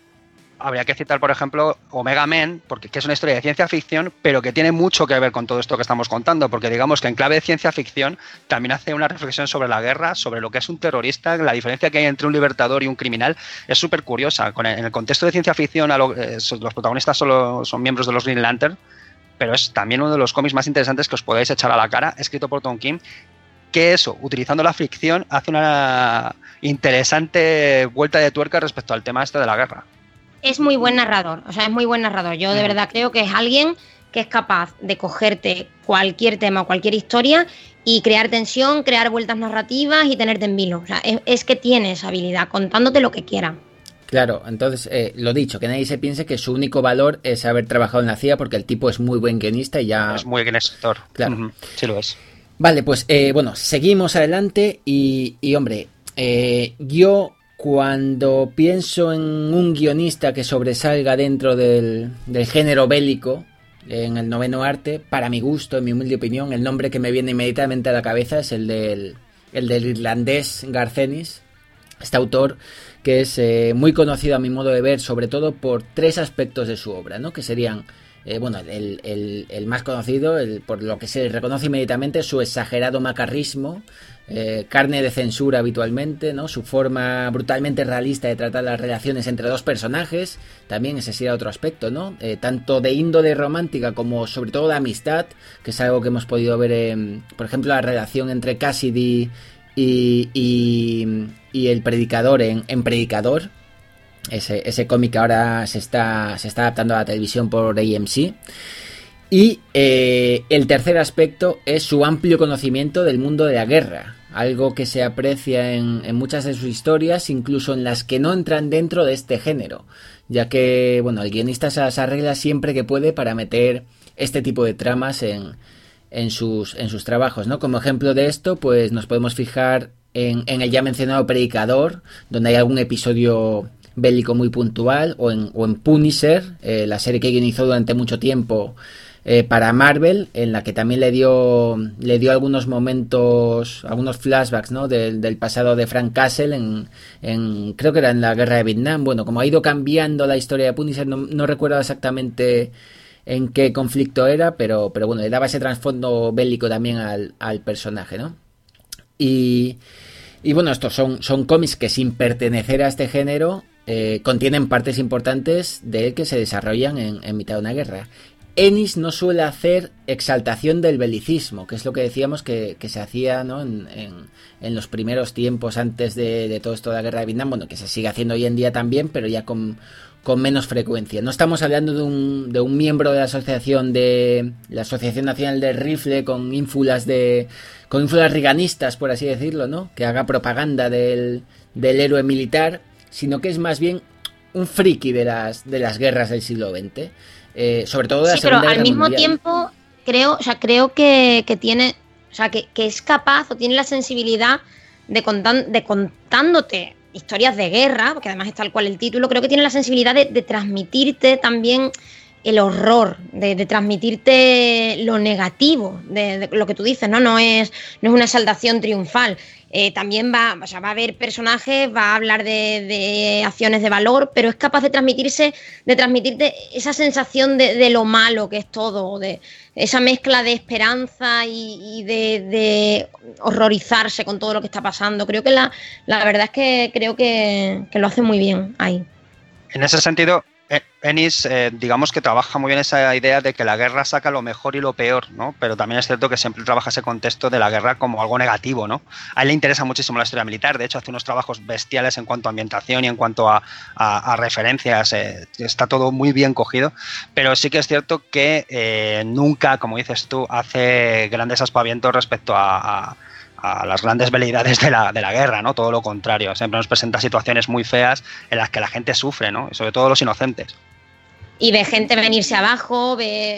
por ejemplo, Omega Men, porque que es una historia de ciencia ficción, pero que tiene mucho que ver con todo esto que estamos contando, porque digamos que en clave de ciencia ficción también hace una reflexión sobre la guerra, sobre lo que es un terrorista, la diferencia que hay entre un libertador y un criminal es súper curiosa. En el contexto de ciencia ficción, los protagonistas solo son miembros de los Green Lantern, pero es también uno de los cómics más interesantes que os podáis echar a la cara, escrito por Tom King, que eso, utilizando la ficción, hace una interesante vuelta de tuerca respecto al tema este de la guerra. Es muy buen narrador, es muy buen narrador. Yo de verdad creo que es alguien que es capaz de cogerte cualquier tema o cualquier historia y crear tensión, crear vueltas narrativas y tenerte en vilo. Es que tiene esa habilidad, contándote lo que quiera. Claro, entonces, lo dicho, que nadie se piense que su único valor es haber trabajado en la CIA, porque el tipo es muy buen guionista y ya... Es muy buen escritor. Claro. Sí lo es. Vale, pues, seguimos adelante y hombre, yo... Cuando pienso en un guionista que sobresalga dentro del género bélico, en el noveno arte, para mi gusto, en mi humilde opinión, el nombre que me viene inmediatamente a la cabeza es el del irlandés Garth Ennis, este autor que es muy conocido a mi modo de ver, sobre todo por tres aspectos de su obra, ¿no? Que serían, el más conocido, por lo que se reconoce inmediatamente, su exagerado macarrismo, carne de censura habitualmente, ¿no? Su forma brutalmente realista de tratar las relaciones entre dos personajes, también ese sería otro aspecto, ¿no? Tanto de índole romántica como sobre todo de amistad, que es algo que hemos podido ver, por ejemplo, la relación entre Cassidy y el Predicador en Predicador. Ese cómic ahora se está adaptando a la televisión por AMC. Y el tercer aspecto es su amplio conocimiento del mundo de la guerra, algo que se aprecia en muchas de sus historias, incluso en las que no entran dentro de este género, ya que el guionista se arregla siempre que puede para meter este tipo de tramas en sus trabajos, ¿no? Como ejemplo de esto, pues nos podemos fijar en el ya mencionado Predicador, donde hay algún episodio bélico muy puntual, o en Punisher, la serie que guionizó durante mucho tiempo para Marvel, en la que también le dio algunos momentos, algunos flashbacks, ¿no? del pasado de Frank Castle creo que era en la guerra de Vietnam. Como ha ido cambiando la historia de Punisher, no recuerdo exactamente en qué conflicto era, pero le daba ese trasfondo bélico también al personaje, ¿no? Y estos son cómics que, sin pertenecer a este género, contienen partes importantes de él que se desarrollan en mitad de una guerra. Ennis no suele hacer exaltación del belicismo, que es lo que decíamos que se hacía, ¿no? en los primeros tiempos antes de todo esto de la guerra de Vietnam, que se sigue haciendo hoy en día también, pero ya con menos frecuencia. No estamos hablando de un miembro de la Asociación Nacional del Rifle con ínfulas riganistas, por así decirlo, ¿no? Que haga propaganda del héroe militar, sino que es más bien un friki de las guerras del siglo XX. Sobre todo de la Segunda Guerra Mundial. Pero al mismo tiempo creo que tiene, que es capaz o tiene la sensibilidad de contándote historias de guerra, porque además es tal cual el título, creo que tiene la sensibilidad de transmitirte también el horror, de transmitirte lo negativo de lo que tú dices, ¿no? No es una exaltación triunfal. También va a haber personajes, va a hablar de acciones de valor, pero es capaz de transmitirte esa sensación de lo malo que es todo, de esa mezcla de esperanza y de horrorizarse con todo lo que está pasando. Creo que la verdad es que creo que lo hace muy bien ahí. En ese sentido, Ennis, digamos que trabaja muy bien esa idea de que la guerra saca lo mejor y lo peor, ¿no? Pero también es cierto que siempre trabaja ese contexto de la guerra como algo negativo, ¿no? A él le interesa muchísimo la historia militar, de hecho hace unos trabajos bestiales en cuanto a ambientación y en cuanto a referencias, está todo muy bien cogido, pero sí que es cierto que nunca, como dices tú, hace grandes aspavientos respecto a las grandes veleidades de la guerra, ¿no? Todo lo contrario, siempre nos presenta situaciones muy feas en las que la gente sufre, ¿no? Y sobre todo los inocentes. Y ves gente venirse abajo,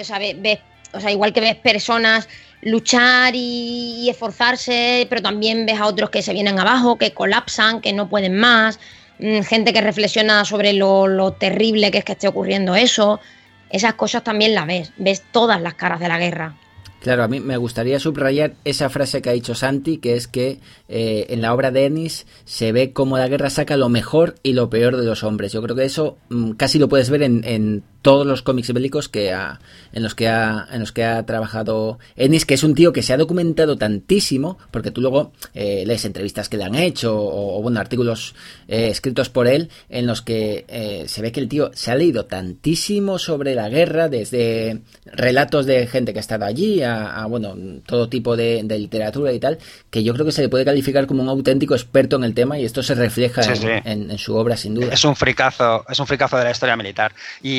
igual que ves personas luchar y esforzarse, pero también ves a otros que se vienen abajo, que colapsan, que no pueden más, gente que reflexiona sobre lo terrible que es que esté ocurriendo eso. Esas cosas también las ves todas las caras de la guerra. Claro, a mí me gustaría subrayar esa frase que ha dicho Santi, que es que en la obra de Ennis se ve cómo la guerra saca lo mejor y lo peor de los hombres. Yo creo que eso casi lo puedes ver en todos los cómics bélicos en los que ha trabajado Ennis, que es un tío que se ha documentado tantísimo, porque tú luego lees entrevistas que le han hecho o bueno, artículos escritos por él en los que se ve que el tío se ha leído tantísimo sobre la guerra, desde relatos de gente que ha estado allí a bueno, todo tipo de literatura y tal, que yo creo que se le puede calificar como un auténtico experto en el tema, y esto se refleja en su obra, sin duda. Es un fricazo de la historia militar,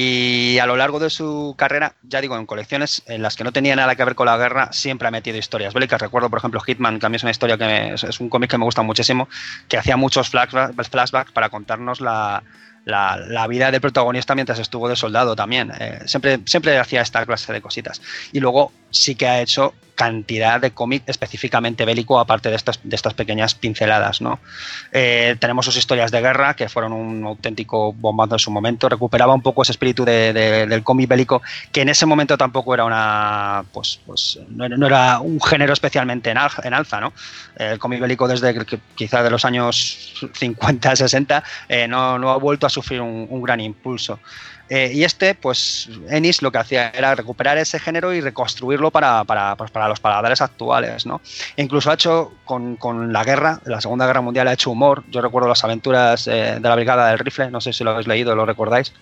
y a lo largo de su carrera, ya digo, en colecciones en las que no tenía nada que ver con la guerra, siempre ha metido historias bélicas. Recuerdo, por ejemplo, Hitman, que a mí es una historia es un cómic que me gusta muchísimo, que hacía muchos flashbacks para contarnos la vida del protagonista mientras estuvo de soldado también. Siempre hacía esta clase de cositas. Y luego sí que ha hecho cantidad de cómic específicamente bélico, aparte de estas pequeñas pinceladas, ¿no? Tenemos sus historias de guerra, que fueron un auténtico bombazo en su momento. Recuperaba un poco ese espíritu del cómic bélico, que en ese momento tampoco era no era un género especialmente en alza, ¿no? El cómic bélico desde quizá de los años 50, 60 no ha vuelto a sufrir un gran impulso. Y pues Ennis lo que hacía era recuperar ese género y reconstruirlo para los paladares actuales, ¿no? E incluso ha hecho con la guerra, la Segunda Guerra Mundial, ha hecho humor. Yo recuerdo las aventuras de la Brigada del Rifle, no sé si lo habéis leído, ¿lo recordáis?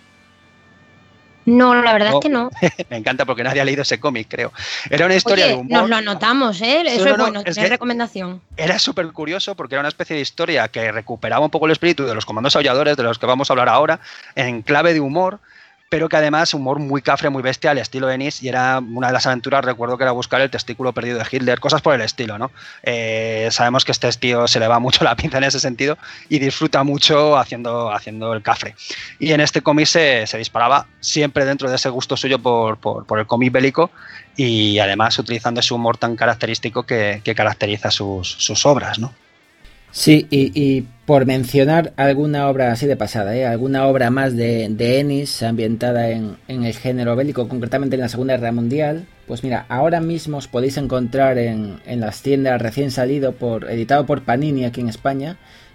No, la verdad es que no. Me encanta porque nadie ha leído ese cómic, creo. Era una historia de humor. Nos lo anotamos, ¿eh? Eso es bueno, es recomendación. Era súper curioso porque era una especie de historia que recuperaba un poco el espíritu de los comandos aulladores, de los que vamos a hablar ahora, en clave de humor, pero que además humor muy cafre, muy bestia, al estilo Ennis, y era una de las aventuras, recuerdo que era buscar el testículo perdido de Hitler, cosas por el estilo, ¿no? Sabemos que este tío se le va mucho la pinza en ese sentido y disfruta mucho haciendo el cafre. Y en este cómic se disparaba siempre dentro de ese gusto suyo por el cómic bélico, y además utilizando ese humor tan característico que caracteriza sus obras, ¿no? Sí, y por mencionar alguna obra así de pasada, alguna obra más de Ennis ambientada en el género bélico, concretamente en la Segunda Guerra Mundial, pues mira, ahora mismo os podéis encontrar en las tiendas recién salido, editado por Panini aquí en España,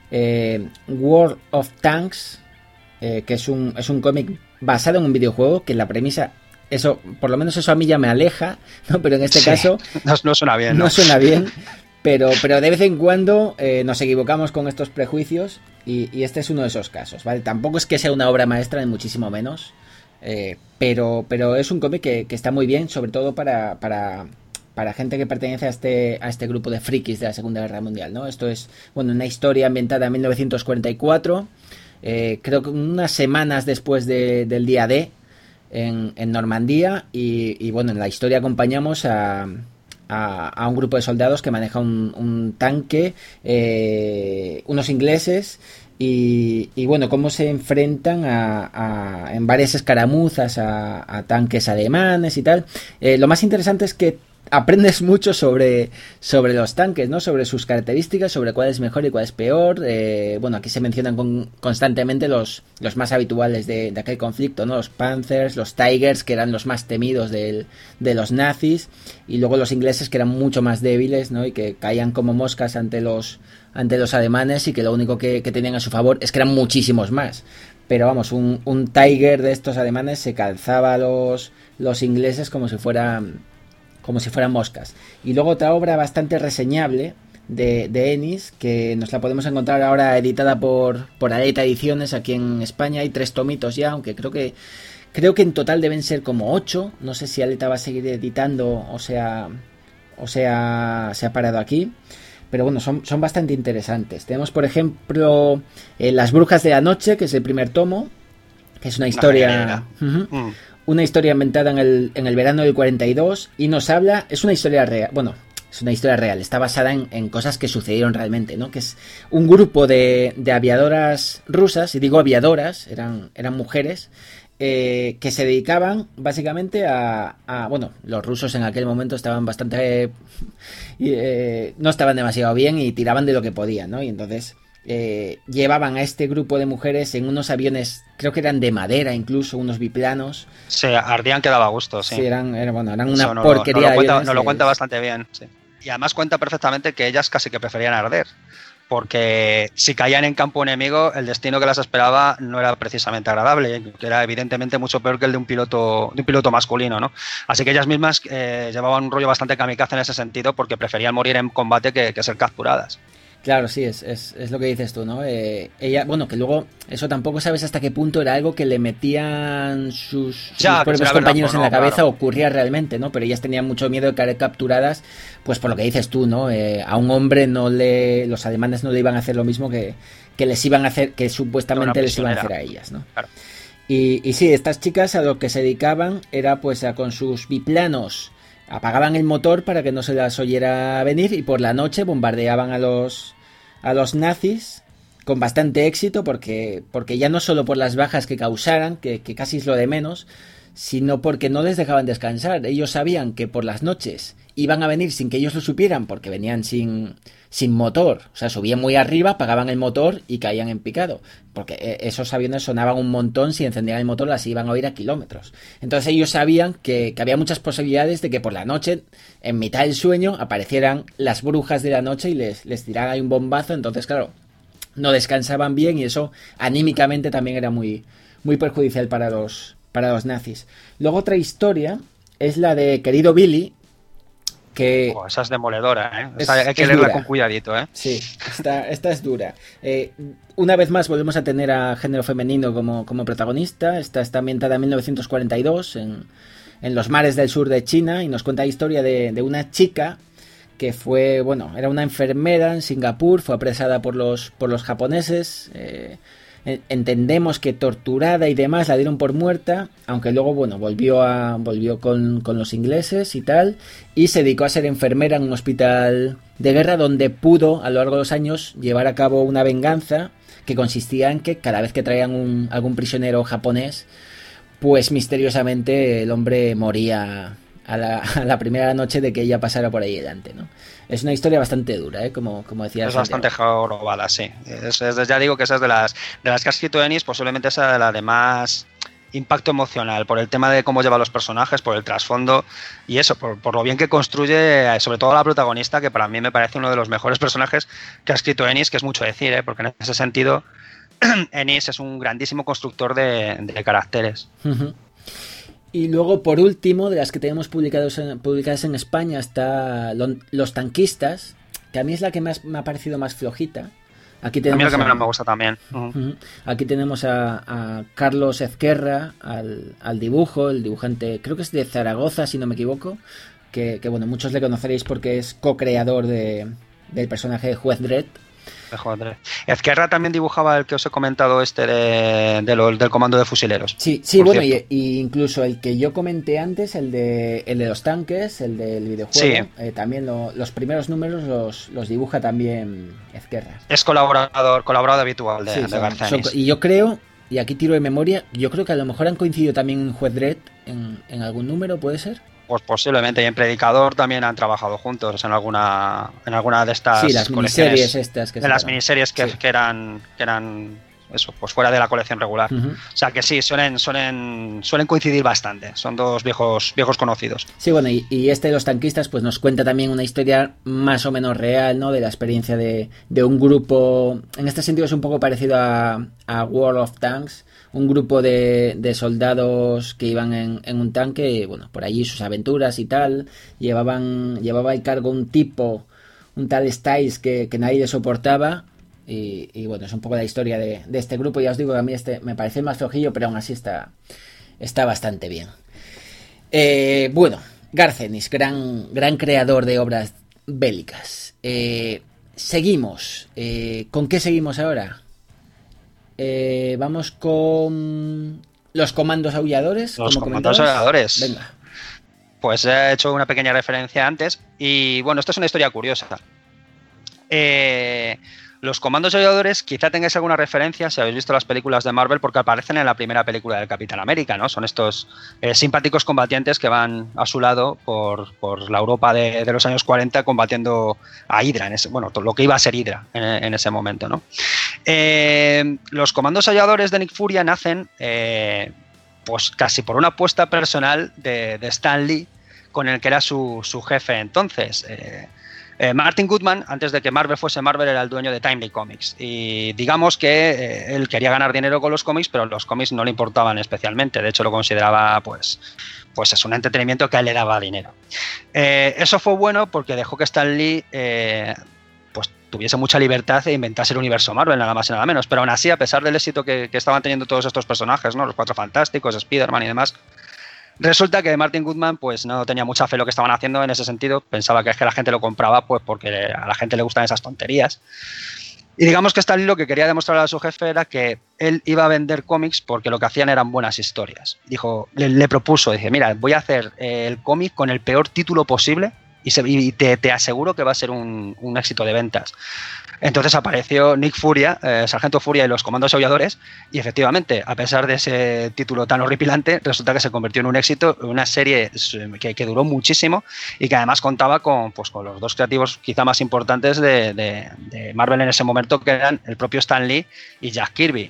World of Tanks, que es un cómic basado en un videojuego, que la premisa... Eso, por lo menos eso a mí ya me aleja, ¿no? Pero en este caso... No suena bien, ¿no? No suena bien. Pero de vez en cuando nos equivocamos con estos prejuicios y este es uno de esos casos, ¿vale? Tampoco es que sea una obra maestra, ni muchísimo menos, pero es un cómic que está muy bien, sobre todo para gente que pertenece a este grupo de frikis de la Segunda Guerra Mundial, ¿no? Esto es, bueno, una historia ambientada en 1944, creo que unas semanas después del día D en Normandía, y bueno, en la historia acompañamos a un grupo de soldados que maneja un tanque, unos ingleses, y bueno, cómo se enfrentan en varias escaramuzas a tanques alemanes y tal. Lo más interesante es que aprendes mucho sobre los tanques, ¿no? Sobre sus características, sobre cuál es mejor y cuál es peor. Bueno, aquí se mencionan constantemente los más habituales de aquel conflicto, ¿no? Los Panzers, los Tigers, que eran los más temidos de los nazis, y luego los ingleses, que eran mucho más débiles, ¿no? Y que caían como moscas ante los alemanes, y que lo único que tenían a su favor es que eran muchísimos más. Pero vamos, un Tiger de estos alemanes se calzaba a los ingleses como si fueran moscas. Y luego otra obra bastante reseñable de Ennis, que nos la podemos encontrar ahora editada por Aleta Ediciones aquí en España. Hay 3 tomitos ya, aunque creo que en total deben ser como 8. No sé si Aleta va a seguir editando se ha parado aquí. Pero bueno, son bastante interesantes. Tenemos, por ejemplo, Las Brujas de la Noche, que es el primer tomo, que es una historia... Una historia inventada en el verano del 42 y nos habla... Es una historia real. Bueno, es una historia real. Está basada en cosas que sucedieron realmente, ¿no? Que es un grupo de aviadoras rusas, y digo aviadoras, eran mujeres, que se dedicaban básicamente a... Bueno, los rusos en aquel momento estaban bastante... no estaban demasiado bien y tiraban de lo que podían, ¿no? Y entonces... llevaban a este grupo de mujeres en unos aviones, creo que eran de madera incluso, unos biplanos. Sí, ardían que daba gusto, sí. Sí, eran una porquería. Nos lo cuenta bastante bien, sí. Y además cuenta perfectamente que ellas casi que preferían arder, porque si caían en campo enemigo, el destino que las esperaba no era precisamente agradable, que era evidentemente mucho peor que el de un piloto masculino, ¿no? Así que ellas mismas llevaban un rollo bastante kamikaze en ese sentido, porque preferían morir en combate que ser capturadas. Claro, sí, es lo que dices tú, ¿no? Ella, bueno, que luego eso tampoco sabes hasta qué punto era algo que le metían sus propios compañeros en la cabeza, claro. Ocurría realmente, ¿no? Pero ellas tenían mucho miedo de caer capturadas, pues por lo que dices tú, ¿no? A un hombre los alemanes no le iban a hacer lo mismo que les iban a hacer, que supuestamente les iban a hacer a ellas, ¿no? Claro. Y sí, estas chicas a lo que se dedicaban era pues con sus biplanos apagaban el motor para que no se las oyera venir y por la noche bombardeaban a los nazis con bastante éxito porque ya no solo por las bajas que causaran, que casi es lo de menos, sino porque no les dejaban descansar. Ellos sabían que por las noches iban a venir sin que ellos lo supieran porque venían sin motor, o sea, subían muy arriba, apagaban el motor y caían en picado, porque esos aviones sonaban un montón, si encendían el motor las iban a oír a kilómetros. Entonces ellos sabían que había muchas posibilidades de que por la noche, en mitad del sueño, aparecieran las brujas de la noche y les tiraran ahí un bombazo. Entonces, claro, no descansaban bien y eso anímicamente también era muy, muy perjudicial para los nazis. Luego otra historia es la de Querido Billy, que esa es demoledora, ¿eh? Hay que leerla con cuidadito, ¿eh? Sí, esta es dura. Una vez más volvemos a tener a género femenino como protagonista. Esta está ambientada en 1942 en los mares del sur de China y nos cuenta la historia de una chica que fue, bueno, era una enfermera en Singapur, fue apresada por los japoneses. Entendemos que torturada y demás la dieron por muerta, aunque luego, bueno, volvió con los ingleses y tal, y se dedicó a ser enfermera en un hospital de guerra donde pudo a lo largo de los años llevar a cabo una venganza que consistía en que cada vez que traían algún prisionero japonés, pues misteriosamente el hombre moría a la primera noche de que ella pasara por ahí delante, ¿no? Es una historia bastante dura, como decías. Es bastante jorobada, sí. Ya digo que esa es de las que ha escrito Ennis, posiblemente esa de la de más impacto emocional, por el tema de cómo lleva los personajes, por el trasfondo y eso, por lo bien que construye, sobre todo a la protagonista, que para mí me parece uno de los mejores personajes que ha escrito Ennis, que es mucho decir, porque en ese sentido Ennis es un grandísimo constructor de caracteres. Uh-huh. Y luego, por último, de las que tenemos publicadas en España está Los Tanquistas, que a mí es la que me ha parecido más flojita. Aquí tenemos a mí lo que me gusta también. Uh-huh. Aquí tenemos a Carlos Ezquerra al dibujo, el dibujante, creo que es de Zaragoza, si no me equivoco, que bueno, muchos le conoceréis porque es co-creador del personaje de Juez Dredd. Ezquerra también dibujaba el que os he comentado del comando de fusileros. Sí, bueno, y incluso el que yo comenté antes, el de los tanques, el del videojuego, sí. También los primeros números los dibuja también Ezquerra. Es colaborador habitual de García Ennis. Y yo creo, y aquí tiro de memoria, yo creo que a lo mejor han coincidido también en Juez Dredd en algún número, ¿puede ser? Pues posiblemente, y en Predicador también han trabajado juntos en alguna de estas. Sí, las miniseries estas que las miniseries que eran eso, pues fuera de la colección regular. Uh-huh. O sea que sí, suelen coincidir bastante. Son dos viejos conocidos. Sí, bueno, y este de Los Tanquistas pues nos cuenta también una historia más o menos real, ¿no? De la experiencia de un grupo. En este sentido es un poco parecido a World of Tanks. Un grupo de soldados que iban en un tanque, bueno, por allí sus aventuras y tal, llevaba al cargo un tipo un tal Styles que nadie le soportaba. Y bueno, es un poco la historia de este grupo. Ya os digo que a mí me parece más flojillo, pero aún así está bastante bien. Bueno, Garth Ennis, gran creador de obras bélicas. Seguimos. ¿Con qué seguimos ahora? Vamos con los comandos aulladores. Los comandos aulladores. Venga. Pues he hecho una pequeña referencia antes. Y bueno, esto es una historia curiosa. Los comandos aulladores, quizá tengáis alguna referencia si habéis visto las películas de Marvel, porque aparecen en la primera película del Capitán América, ¿no? Son estos simpáticos combatientes que van a su lado por la Europa de los años 40 combatiendo a Hydra, lo que iba a ser Hydra en ese momento, ¿no? Los comandos aulladores de Nick Furia nacen pues casi por una apuesta personal de Stan Lee, con el que era su jefe entonces. Martin Goodman, antes de que Marvel fuese Marvel, era el dueño de Timely Comics y digamos que él quería ganar dinero con los cómics, pero los cómics no le importaban especialmente. De hecho, lo consideraba pues es un entretenimiento que a él le daba dinero. Eso fue bueno porque dejó que Stan Lee pues tuviese mucha libertad e inventase el universo Marvel, nada más y nada menos. Pero aún así, a pesar del éxito que estaban teniendo todos estos personajes, ¿no? Los Cuatro Fantásticos, Spider-Man y demás, resulta que Martin Goodman pues no tenía mucha fe en lo que estaban haciendo en ese sentido. Pensaba que es que la gente lo compraba pues porque a la gente le gustan esas tonterías. Y digamos que Stan Lee lo que quería demostrar a su jefe era que él iba a vender cómics porque lo que hacían eran buenas historias. Le propuso, dice, mira, voy a hacer el cómic con el peor título posible y te aseguro que va a ser un éxito de ventas. Entonces apareció Nick Furia, Sargento Furia y los comandos aulladores, y efectivamente, a pesar de ese título tan horripilante, resulta que se convirtió en un éxito, una serie que duró muchísimo y que además contaba con los dos creativos quizá más importantes de Marvel en ese momento, que eran el propio Stan Lee y Jack Kirby.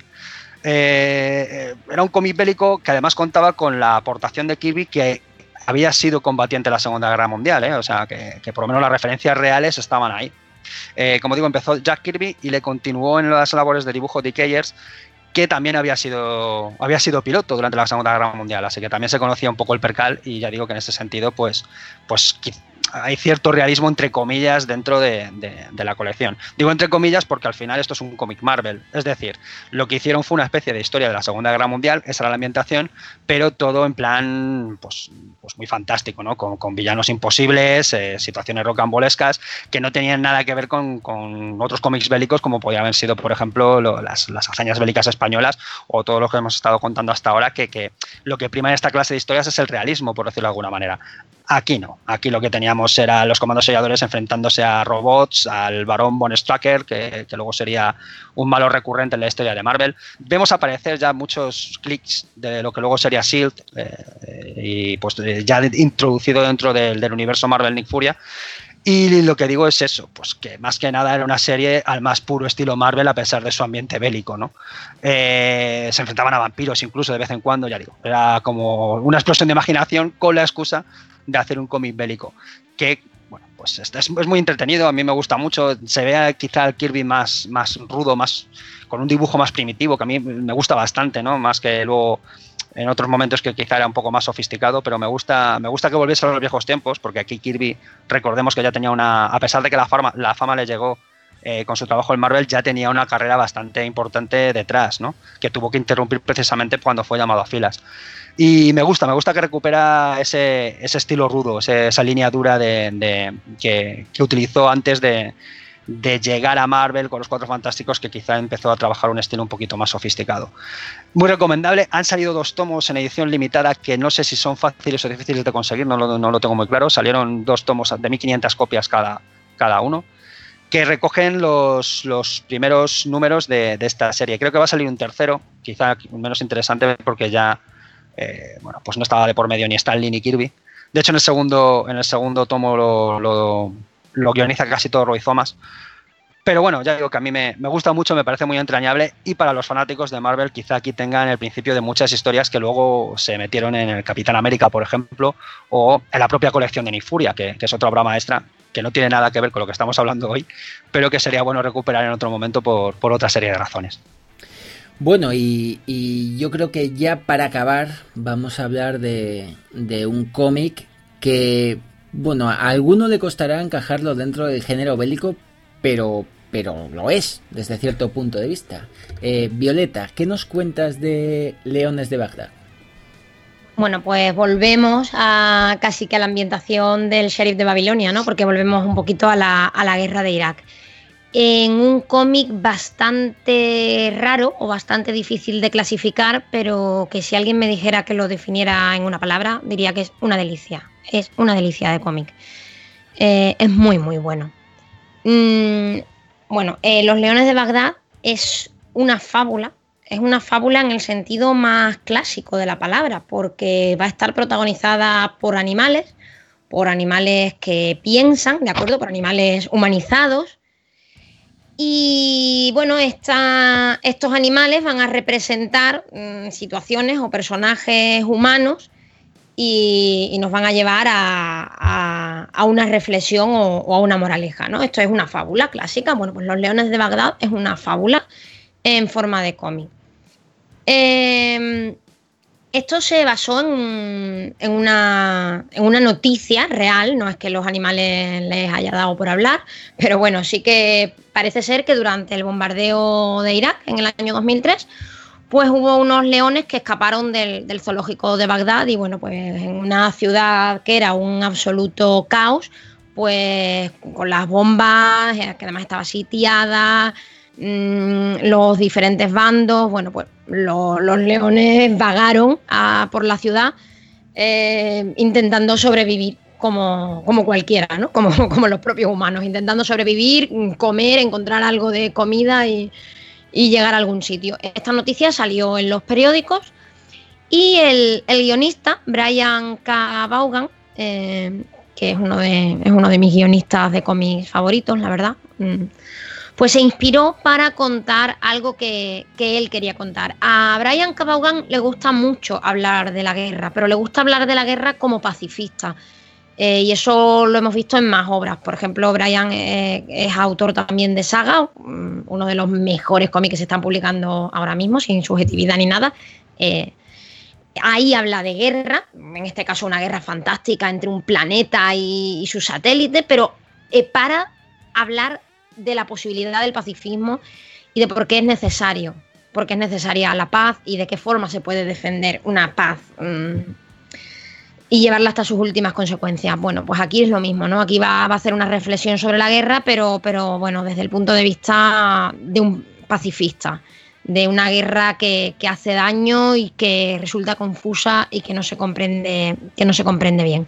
Era un cómic bélico que además contaba con la aportación de Kirby, que había sido combatiente en la Segunda Guerra Mundial, o sea que por lo menos las referencias reales estaban ahí. Como digo, empezó Jack Kirby y le continuó en las labores de dibujo Dick Ayers, que también había sido piloto durante la Segunda Guerra Mundial, así que también se conocía un poco el percal, y ya digo que en ese sentido pues hay cierto realismo entre comillas dentro de la colección. Digo entre comillas porque al final esto es un cómic Marvel, es decir, lo que hicieron fue una especie de historia de la Segunda Guerra Mundial, esa era la ambientación, pero todo en plan pues muy fantástico, ¿no? Con villanos imposibles, situaciones rocambolescas que no tenían nada que ver con otros cómics bélicos como podían haber sido, por ejemplo, las hazañas bélicas españolas o todo lo que hemos estado contando hasta ahora, que lo que prima en esta clase de historias es el realismo, por decirlo de alguna manera. Aquí no, aquí lo que teníamos era los comandos aulladores enfrentándose a robots, al Barón Von Strucker, que luego sería un malo recurrente en la historia de Marvel. Vemos aparecer ya muchos clics de lo que luego sería S.H.I.E.L.D. Y pues ya introducido dentro del universo Marvel Nick Furia. Y lo que digo es eso, pues que más que nada era una serie al más puro estilo Marvel, a pesar de su ambiente bélico, ¿no? Se enfrentaban a vampiros incluso de vez en cuando, ya digo. Era como una explosión de imaginación con la excusa de hacer un cómic bélico, que bueno, pues es muy entretenido, a mí me gusta mucho. Se ve quizá el Kirby más rudo, más con un dibujo más primitivo, que a mí me gusta bastante, ¿no? Más que luego en otros momentos que quizá era un poco más sofisticado, pero me gusta que volviese a los viejos tiempos, porque aquí Kirby, recordemos que ya tenía a pesar de que la fama le llegó con su trabajo en Marvel, ya tenía una carrera bastante importante detrás, ¿no? Que tuvo que interrumpir precisamente cuando fue llamado a filas. Y me gusta que recupera ese estilo rudo, esa línea dura que utilizó antes de llegar a Marvel con los Cuatro Fantásticos, que quizá empezó a trabajar un estilo un poquito más sofisticado. Muy recomendable. Han salido 2 tomos en edición limitada que no sé si son fáciles o difíciles de conseguir, no lo tengo muy claro. Salieron 2 tomos de 1500 copias cada uno, que recogen los primeros números de esta serie. Creo que va a salir un tercero, quizá menos interesante porque ya pues no estaba de por medio ni Stan Lee ni Kirby. De hecho, en el segundo tomo lo guioniza casi todo Roy Thomas. Pero bueno, ya digo que a mí me gusta mucho, me parece muy entrañable, y para los fanáticos de Marvel quizá aquí tengan el principio de muchas historias que luego se metieron en el Capitán América, por ejemplo, o en la propia colección de Nick Furia, que es otra obra maestra que no tiene nada que ver con lo que estamos hablando hoy, pero que sería bueno recuperar en otro momento por otra serie de razones. Bueno, y yo creo que ya para acabar vamos a hablar de un cómic que Bueno, a alguno le costará encajarlo dentro del género bélico, pero lo es, desde cierto punto de vista. Violeta, ¿qué nos cuentas de Leones de Bagdad? Bueno, pues volvemos a casi que a la ambientación del Sheriff de Babilonia, ¿no? Porque volvemos un poquito a la guerra de Irak. En un cómic bastante raro o bastante difícil de clasificar, pero que si alguien me dijera que lo definiera en una palabra, diría que es una delicia. Es una delicia de cómic. Es muy, muy bueno. Bueno, Los Leones de Bagdad es una fábula. Es una fábula en el sentido más clásico de la palabra, porque va a estar protagonizada por animales que piensan, ¿de acuerdo? Por animales humanizados. Y bueno, estos animales van a representar situaciones o personajes humanos y nos van a llevar a una reflexión o a una moraleja, ¿no? Esto es una fábula clásica. Bueno, pues Los Leones de Bagdad es una fábula en forma de cómic. Esto se basó en una noticia real, no es que los animales les haya dado por hablar, pero bueno, sí que parece ser que durante el bombardeo de Irak en el año 2003, pues hubo unos leones que escaparon del zoológico de Bagdad y bueno, pues en una ciudad que era un absoluto caos, pues con las bombas, que además estaba sitiada, los diferentes bandos, bueno, pues los leones vagaron por la ciudad intentando sobrevivir como cualquiera, ¿no? Como los propios humanos, intentando sobrevivir, comer, encontrar algo de comida y llegar a algún sitio. Esta noticia salió en los periódicos y el guionista, Brian K. Vaughan, que es uno de mis guionistas de cómics favoritos, la verdad, pues se inspiró para contar algo que él quería contar. A Brian K. Vaughan le gusta mucho hablar de la guerra, pero le gusta hablar de la guerra como pacifista. Y eso lo hemos visto en más obras. Por ejemplo, Brian es autor también de Saga, uno de los mejores cómics que se están publicando ahora mismo, sin subjetividad ni nada. Ahí habla de guerra, en este caso una guerra fantástica entre un planeta y su satélite, pero para hablar de la posibilidad del pacifismo y de por qué es necesaria la paz y de qué forma se puede defender una paz y llevarla hasta sus últimas consecuencias. Bueno, pues aquí es lo mismo, ¿no? Aquí va a hacer una reflexión sobre la guerra, pero bueno, desde el punto de vista de un pacifista, de una guerra que hace daño y que resulta confusa y que no se comprende bien.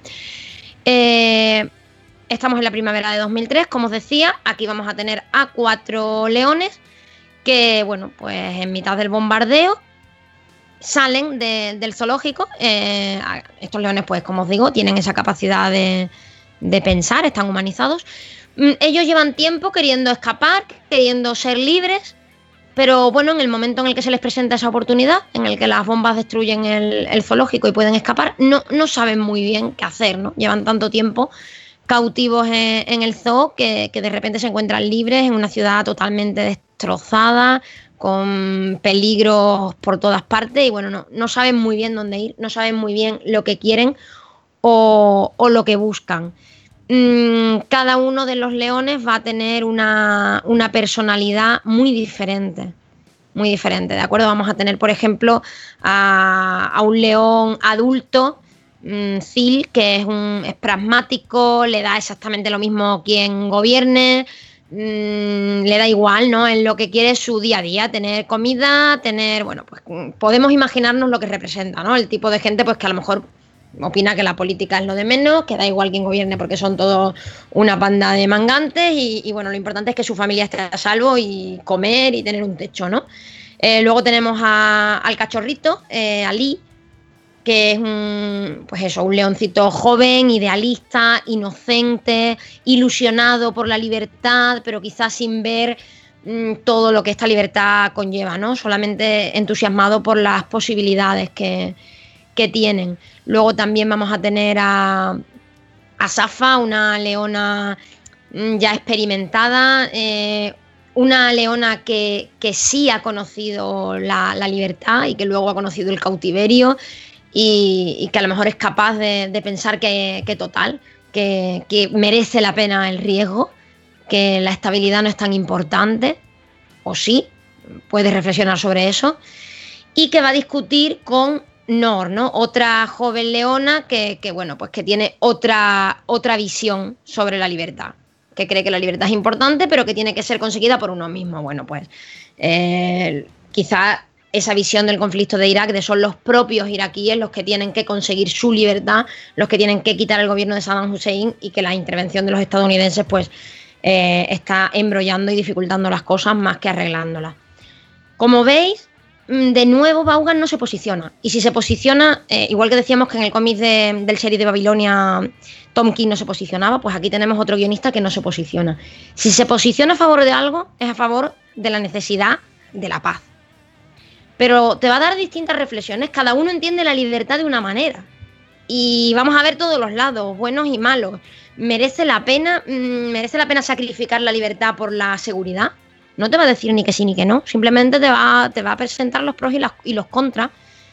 Estamos en la primavera de 2003, como os decía. Aquí vamos a tener a 4 leones que, bueno, pues en mitad del bombardeo salen del zoológico. Estos leones, pues como os digo, tienen esa capacidad de pensar, están humanizados. Ellos llevan tiempo queriendo escapar, queriendo ser libres, pero bueno, en el momento en el que se les presenta esa oportunidad, en el que las bombas destruyen el zoológico y pueden escapar, no saben muy bien qué hacer, ¿no? Llevan tanto tiempo cautivos en el zoo que de repente se encuentran libres en una ciudad totalmente destrozada, con peligros por todas partes y bueno, no saben muy bien dónde ir, no saben muy bien lo que quieren o lo que buscan. Cada uno de los leones va a tener una personalidad muy diferente, ¿de acuerdo? Vamos a tener, por ejemplo, a un león adulto, Zil, que es pragmático, le da exactamente lo mismo quien gobierne, le da igual, ¿no? En lo que quiere es su día a día, tener comida, bueno, pues podemos imaginarnos lo que representa, ¿no? El tipo de gente pues que a lo mejor opina que la política es lo de menos, que da igual quien gobierne porque son todos una banda de mangantes y bueno, lo importante es que su familia esté a salvo y comer y tener un techo, ¿no? Luego tenemos al cachorrito, a Lee, que es un leoncito joven, idealista, inocente, ilusionado por la libertad, pero quizás sin ver todo lo que esta libertad conlleva, ¿no? Solamente entusiasmado por las posibilidades que tienen. Luego también vamos a tener a Safa, una leona ya experimentada, una leona que sí ha conocido la libertad y que luego ha conocido el cautiverio y que a lo mejor es capaz de pensar que que merece la pena el riesgo, que la estabilidad no es tan importante, o sí, puedes reflexionar sobre eso, y que va a discutir con Nor, ¿no? Otra joven leona que bueno, pues que tiene otra visión sobre la libertad, que cree que la libertad es importante, pero que tiene que ser conseguida por uno mismo. Bueno, pues quizás esa visión del conflicto de Irak, de son los propios iraquíes los que tienen que conseguir su libertad, los que tienen que quitar el gobierno de Saddam Hussein, y que la intervención de los estadounidenses pues está embrollando y dificultando las cosas más que arreglándolas. Como veis, de nuevo Vaughan no se posiciona, y si se posiciona, igual que decíamos que en el cómic del Sheriff de Babilonia Tom King no se posicionaba, pues aquí tenemos otro guionista que no se posiciona. Si se posiciona a favor de algo, es a favor de la necesidad de la paz. Pero te va a dar distintas reflexiones, cada uno entiende la libertad de una manera, y vamos a ver todos los lados, buenos y malos. ¿Merece la pena sacrificar la libertad por la seguridad? No te va a decir ni que sí ni que no, simplemente te va a presentar los pros y los contras.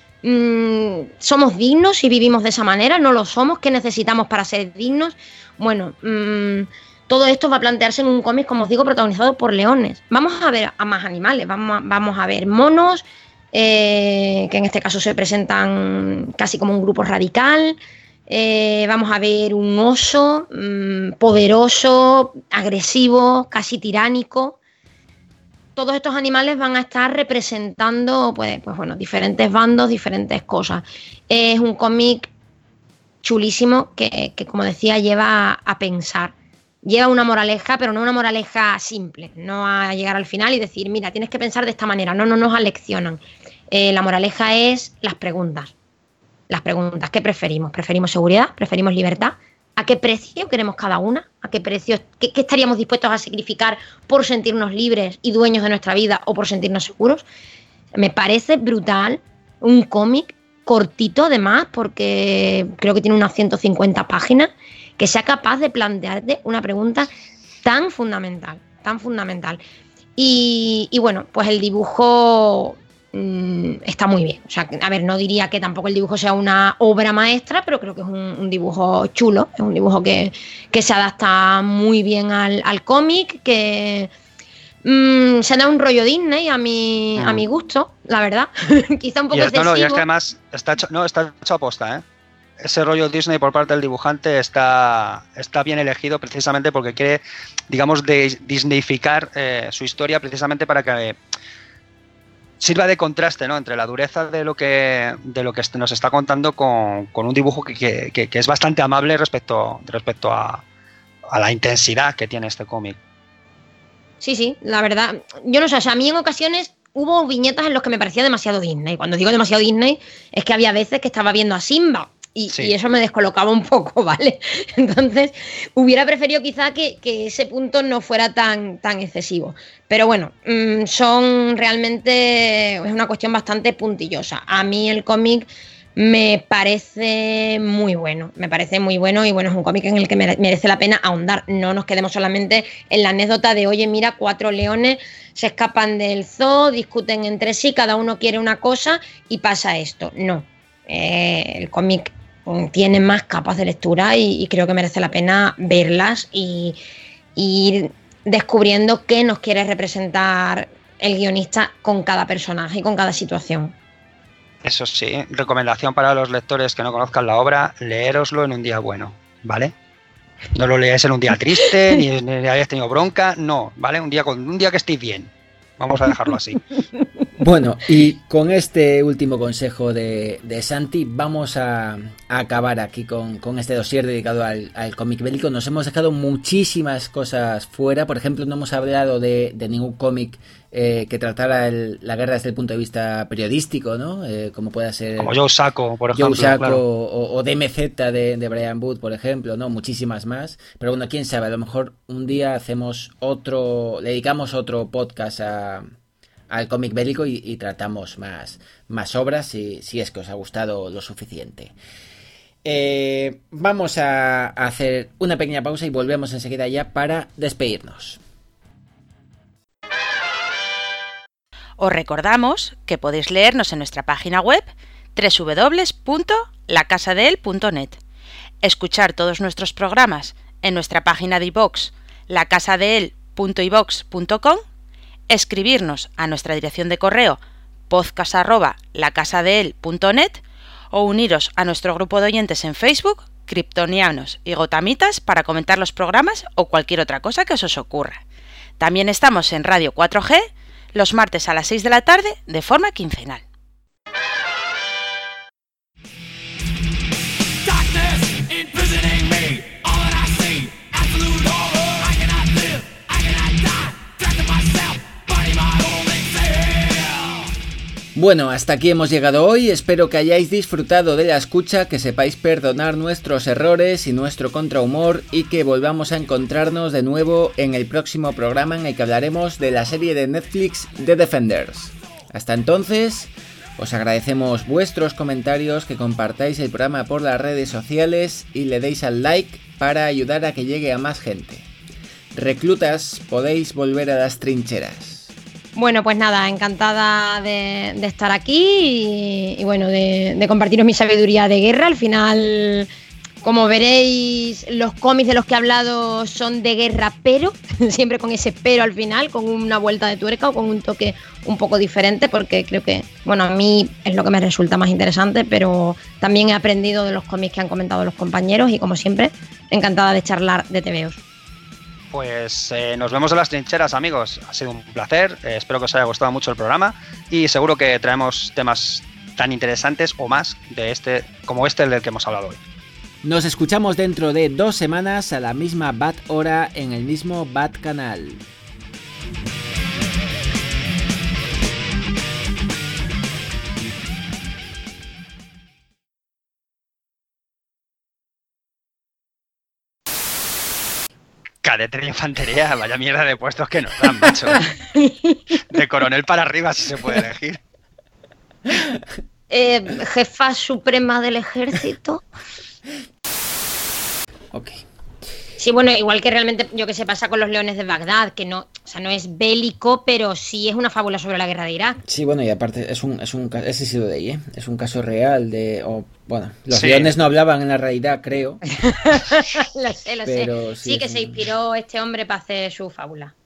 ¿Somos dignos si vivimos de esa manera? ¿No lo somos? ¿Qué necesitamos para ser dignos? Bueno, todo esto va a plantearse en un cómic, como os digo, protagonizado por leones. Vamos a ver a más animales, vamos a ver monos, que en este caso se presentan casi como un grupo radical. Vamos a ver un oso poderoso, agresivo, casi tiránico. Todos estos animales van a estar representando pues bueno, diferentes bandos, diferentes cosas. Es un cómic chulísimo que, como decía, lleva a pensar. Lleva una moraleja, pero no una moraleja simple. No a llegar al final y decir, mira, tienes que pensar de esta manera. No nos aleccionan. La moraleja es las preguntas. Las preguntas, ¿qué preferimos? ¿Preferimos seguridad? ¿Preferimos libertad? ¿A qué precio queremos cada una? ¿A qué precio? ¿Qué estaríamos dispuestos a sacrificar por sentirnos libres y dueños de nuestra vida o por sentirnos seguros? Me parece brutal, un cómic cortito además, porque creo que tiene unas 150 páginas, que sea capaz de plantearte una pregunta tan fundamental, tan fundamental. Y bueno, pues el dibujo está muy bien. O sea, a ver, no diría que tampoco el dibujo sea una obra maestra, pero creo que es un dibujo chulo, es un dibujo que se adapta muy bien al cómic, que se da un rollo Disney a mi gusto, la verdad. Quizá un poco excesivo. No, y es que además está hecho aposta, ¿eh? Ese rollo Disney por parte del dibujante está bien elegido precisamente porque quiere, digamos, disneyficar su historia precisamente para que sirva de contraste, ¿no?, entre la dureza de lo que nos está contando con un dibujo que es bastante amable respecto a la intensidad que tiene este cómic. Sí, la verdad, yo no sé, o sea, a mí en ocasiones hubo viñetas en las que me parecía demasiado Disney. Cuando digo demasiado Disney es que había veces que estaba viendo a Simba y eso me descolocaba un poco, ¿vale? Entonces hubiera preferido quizá que ese punto no fuera tan excesivo. Pero bueno, son realmente, es una cuestión bastante puntillosa. A mí el cómic me parece muy bueno y bueno, es un cómic en el que merece la pena ahondar. No nos quedemos solamente en la anécdota de, oye, mira, 4 leones se escapan del zoo, discuten entre sí, cada uno quiere una cosa y pasa esto. No, el cómic tiene más capas de lectura y creo que merece la pena verlas y ir descubriendo qué nos quiere representar el guionista con cada personaje y con cada situación. Eso sí, recomendación para los lectores que no conozcan la obra, leéroslo en un día bueno, ¿vale? No lo leáis en un día triste, ni hayáis tenido bronca, no, ¿vale? Un día que estéis bien. Vamos a dejarlo así. Bueno, y con este último consejo de Santi vamos a acabar aquí con este dossier dedicado al cómic bélico. Nos hemos dejado muchísimas cosas fuera. Por ejemplo, no hemos hablado de ningún cómic que tratara la guerra desde el punto de vista periodístico, ¿no? Como pueda ser... Como Joe Sacco, por ejemplo. Joe Sacco, claro. o DMZ de Brian Wood, por ejemplo, ¿no? Muchísimas más. Pero bueno, quién sabe, a lo mejor un día le dedicamos otro podcast al cómic bélico y tratamos más obras si es que os ha gustado lo suficiente. Vamos a hacer una pequeña pausa y volvemos enseguida ya para despedirnos. Os recordamos que podéis leernos en nuestra página web www.lacasadeel.net, escuchar todos nuestros programas en nuestra página de iVoox, lacasadeel.ivox.com, escribirnos a nuestra dirección de correo podcast@lacasadeel.net o uniros a nuestro grupo de oyentes en Facebook, Kryptonianos y Gotamitas, para comentar los programas o cualquier otra cosa que os ocurra. También estamos en Radio 4G los martes a las 6 de la tarde de forma quincenal. Bueno, hasta aquí hemos llegado hoy, espero que hayáis disfrutado de la escucha, que sepáis perdonar nuestros errores y nuestro contrahumor y que volvamos a encontrarnos de nuevo en el próximo programa en el que hablaremos de la serie de Netflix The Defenders. Hasta entonces, os agradecemos vuestros comentarios, que compartáis el programa por las redes sociales y le deis al like para ayudar a que llegue a más gente. Reclutas, podéis volver a las trincheras. Bueno, pues nada, encantada de estar aquí y bueno, de compartiros mi sabiduría de guerra. Al final, como veréis, los cómics de los que he hablado son de guerra, pero siempre con ese pero al final, con una vuelta de tuerca o con un toque un poco diferente, porque creo que, bueno, a mí es lo que me resulta más interesante, pero también he aprendido de los cómics que han comentado los compañeros y, como siempre, encantada de charlar de TVOs. Pues nos vemos en las trincheras, amigos. Ha sido un placer, espero que os haya gustado mucho el programa y seguro que traemos temas tan interesantes o más de como este del que hemos hablado hoy. Nos escuchamos dentro de 2 semanas a la misma Bat hora en el mismo Bat canal. Cadete de infantería, vaya mierda de puestos que nos dan, macho. De coronel para arriba, si se puede elegir. Jefa suprema del ejército. Ok. Sí, bueno, igual que realmente, yo que sé, pasa con los leones de Bagdad, que no, o sea, no es bélico, pero sí es una fábula sobre la guerra de Irak. Sí, bueno, y aparte ese sí lo de ahí, ¿eh? Es un caso real bueno, los leones no hablaban en la realidad, creo. Lo sé. Sí, que se inspiró este hombre para hacer su fábula.